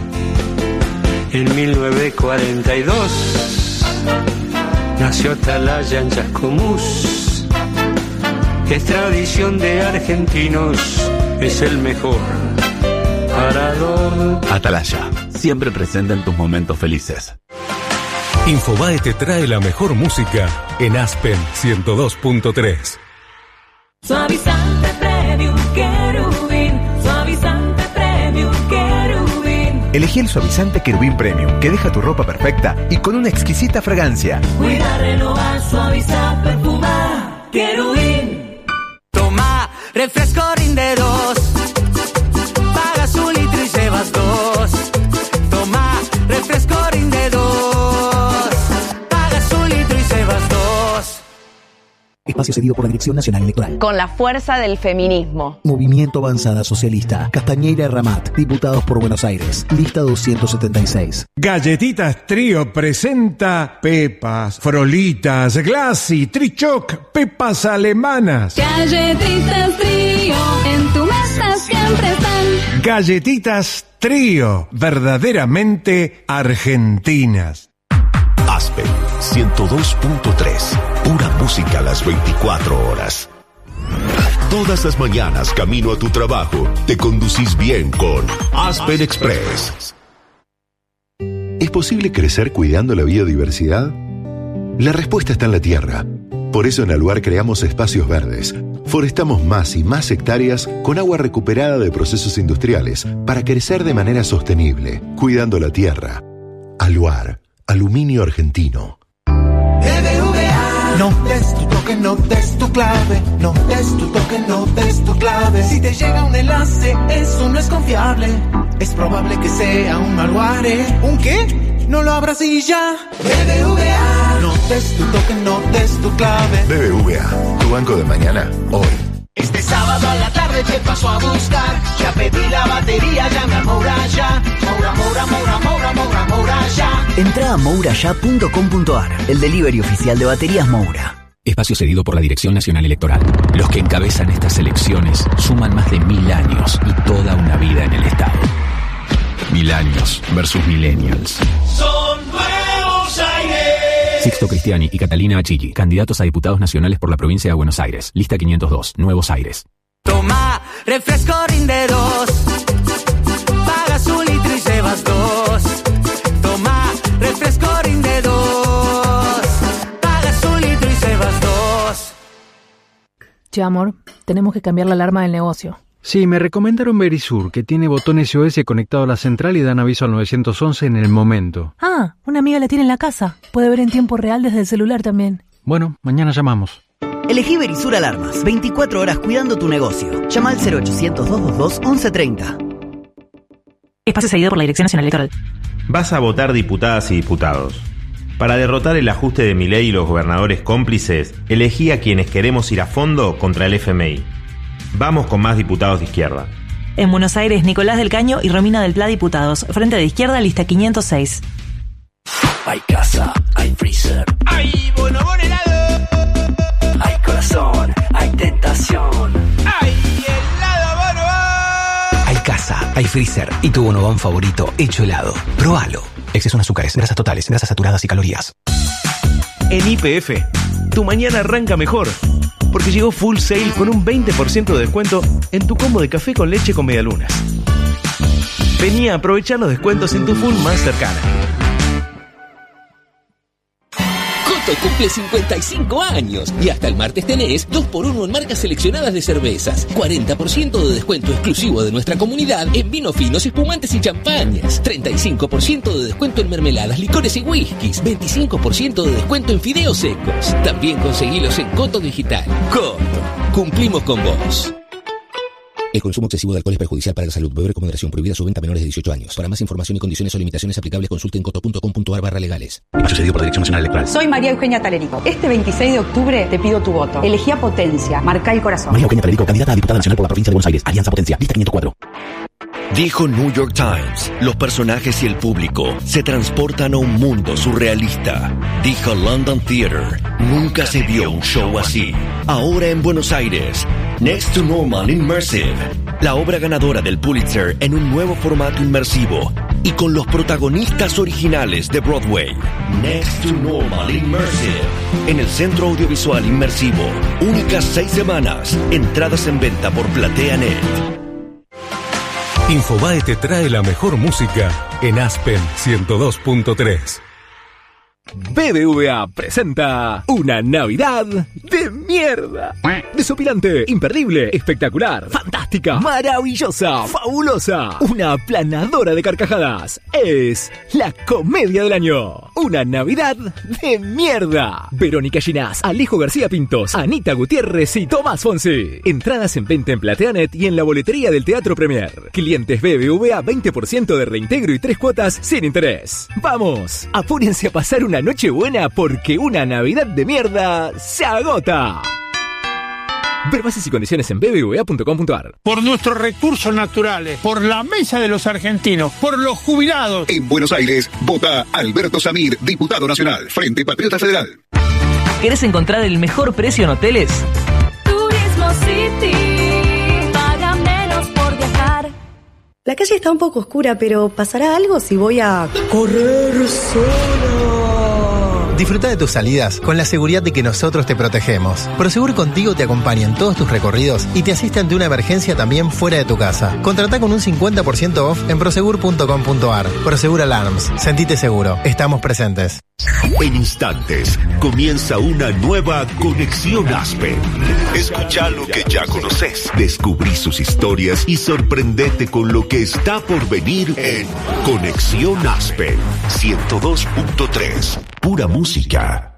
En mil novecientos cuarenta y dos nació Atalaya en Chascomús. Es tradición de argentinos, es el mejor parador. Atalaya, siempre presente en tus momentos felices. Infobae te trae la mejor música en Aspen ciento dos punto tres. Suavizante Premium Querubín, suavizante Premium Querubín. Elegí el suavizante Querubín Premium, que deja tu ropa perfecta y con una exquisita fragancia. Cuida, renovar, suavizar, perfumar. Querubín. Toma, refresco rinde dos. Pagas un litro y llevas dos. Toma, refresco rinde dos. Pagas un litro y llevas dos. Espacio cedido por la Dirección Nacional Electoral. Con la fuerza del feminismo. Movimiento Avanzada Socialista. Castañeira Ramat. Diputados por Buenos Aires. Lista doscientos setenta y seis. Galletitas Trío presenta Pepas, Frolitas, Glassy, Trichoc, Pepas alemanas. Galletitas Trío, en tu mesa siempre están. Galletitas Trío, verdaderamente argentinas. Aspen ciento dos punto tres. Pura música a las veinticuatro horas. Todas las mañanas, camino a tu trabajo, te conducís bien con Aspen Express. ¿Es posible crecer cuidando la biodiversidad? La respuesta está en la tierra. Por eso en Aluar creamos espacios verdes. Forestamos más y más hectáreas con agua recuperada de procesos industriales para crecer de manera sostenible, cuidando la tierra. Aluar, aluminio argentino. B B V A. No des tu toque, no des tu clave. No des tu toque, no des tu clave. Si te llega un enlace, eso no es confiable. Es probable que sea un malware. ¿Un qué? No lo abras y ya. B B V A. No des tu toque, no des tu clave. B B V A, tu banco de mañana, hoy. Este sábado a la tarde te paso a buscar. Ya pedí la batería, llama a Moura ya. Moura, Moura, Moura, Moura, Moura, Moura ya. Entra a moura ya punto com punto ar, el delivery oficial de baterías Moura. Espacio cedido por la Dirección Nacional Electoral. Los que encabezan estas elecciones suman más de mil años y toda una vida en el Estado. Mil años versus millennials. Son Nuevos Aires. Sixto Cristiani y Catalina Achilli, candidatos a diputados nacionales por la provincia de Buenos Aires. Lista quinientos dos, Nuevos Aires. Toma, refresco rinde dos. llevas dos. Toma, refresco rinde dos. Pagas un litro y llevas dos. Che, amor, tenemos que cambiar la alarma del negocio. Sí, me recomendaron Verisur, que tiene botón S O S conectado a la central y dan aviso al nueve once en el momento. Ah, una amiga la tiene en la casa. Puede ver en tiempo real desde el celular también. Bueno, mañana llamamos. Elegí Verisur Alarmas. veinticuatro horas cuidando tu negocio. Llama al cero ochocientos, doscientos veintidós, once treinta. Espacio seguido por la Dirección Nacional Electoral. Vas a votar diputadas y diputados. Para derrotar el ajuste de Milei y los gobernadores cómplices, elegí a quienes queremos ir a fondo contra el F M I. Vamos con más diputados de izquierda. En Buenos Aires, Nicolás del Caño y Romina del Pla, diputados. Frente de Izquierda, lista quinientos seis. Hay casa, hay freezer. Hay bonobón helado. Hay corazón, hay tentación. Hay helado bonobón. Hay casa, hay freezer y tu bonobón favorito hecho helado. Próbalo. Exceso en azúcares, grasas totales, grasas saturadas y calorías. En Y P F, tu mañana arranca mejor. Porque llegó Full Sale con un veinte por ciento de descuento en tu combo de café con leche con medialunas. Vení a aprovechar los descuentos en tu Full más cercana. Coto cumple cincuenta y cinco años y hasta el martes tenés dos por uno en marcas seleccionadas de cervezas, cuarenta por ciento de descuento exclusivo de nuestra comunidad en vinos finos, espumantes y champañas, treinta y cinco por ciento de descuento en mermeladas, licores y whiskies, veinticinco por ciento de descuento en fideos secos. También conseguilos en Coto Digital. Coto, cumplimos con vos. El consumo excesivo de alcohol es perjudicial para la salud. Beber con moderación. Prohibida su venta a menores de dieciocho años. Para más información y condiciones o limitaciones aplicables, consulte en coto punto com punto ar barra legales. Espacio cedido por la Dirección Nacional Electoral. Soy María Eugenia Talerico. Este veintiséis de octubre te pido tu voto. Elegí a Potencia. Marca el corazón. María Eugenia Talerico, candidata a diputada nacional por la provincia de Buenos Aires. Alianza Potencia. Lista quinientos cuatro. Dijo New York Times, los personajes y el público se transportan a un mundo surrealista. Dijo London Theatre, nunca se vio un show así. Ahora en Buenos Aires, Next to Normal Immersive, la obra ganadora del Pulitzer en un nuevo formato inmersivo y con los protagonistas originales de Broadway. Next to Normal Immersive, en el Centro Audiovisual Inmersivo. Únicas seis semanas, entradas en venta por PlateaNet. Infobae te trae la mejor música en Aspen ciento dos punto tres. B B V A presenta una Navidad de mierda. Desopilante, imperdible, espectacular, fantástica, maravillosa, fabulosa, una aplanadora de carcajadas. Es la comedia del año. Una Navidad de mierda. Verónica Ginás, Alejo García Pintos, Anita Gutiérrez y Tomás Fonsi. Entradas en venta en PlateaNet y en la boletería del Teatro Premier. Clientes B B V A veinte por ciento de reintegro y tres cuotas sin interés. Vamos, apúrense a pasar una noche buena porque una Navidad de mierda se agota. Ver bases y condiciones en b b v a punto com punto a r. Por nuestros recursos naturales, por la mesa de los argentinos, por los jubilados. En Buenos Aires, vota Alberto Samir, diputado nacional, Frente Patriota Federal. ¿Querés encontrar el mejor precio en hoteles? Turismo City, paga menos por viajar. La calle está un poco oscura, pero ¿pasará algo si voy a correr sola? Disfruta de tus salidas con la seguridad de que nosotros te protegemos. Prosegur Contigo te acompaña en todos tus recorridos y te asiste ante una emergencia también fuera de tu casa. Contratá con un cincuenta por ciento off en prosegur punto com punto a r. Prosegur Alarms. Sentite seguro. Estamos presentes. En instantes comienza una nueva Conexión Aspen. Escucha lo que ya conoces, descubrí sus historias y sorprendete con lo que está por venir en Conexión Aspen ciento dos punto tres. Pura música.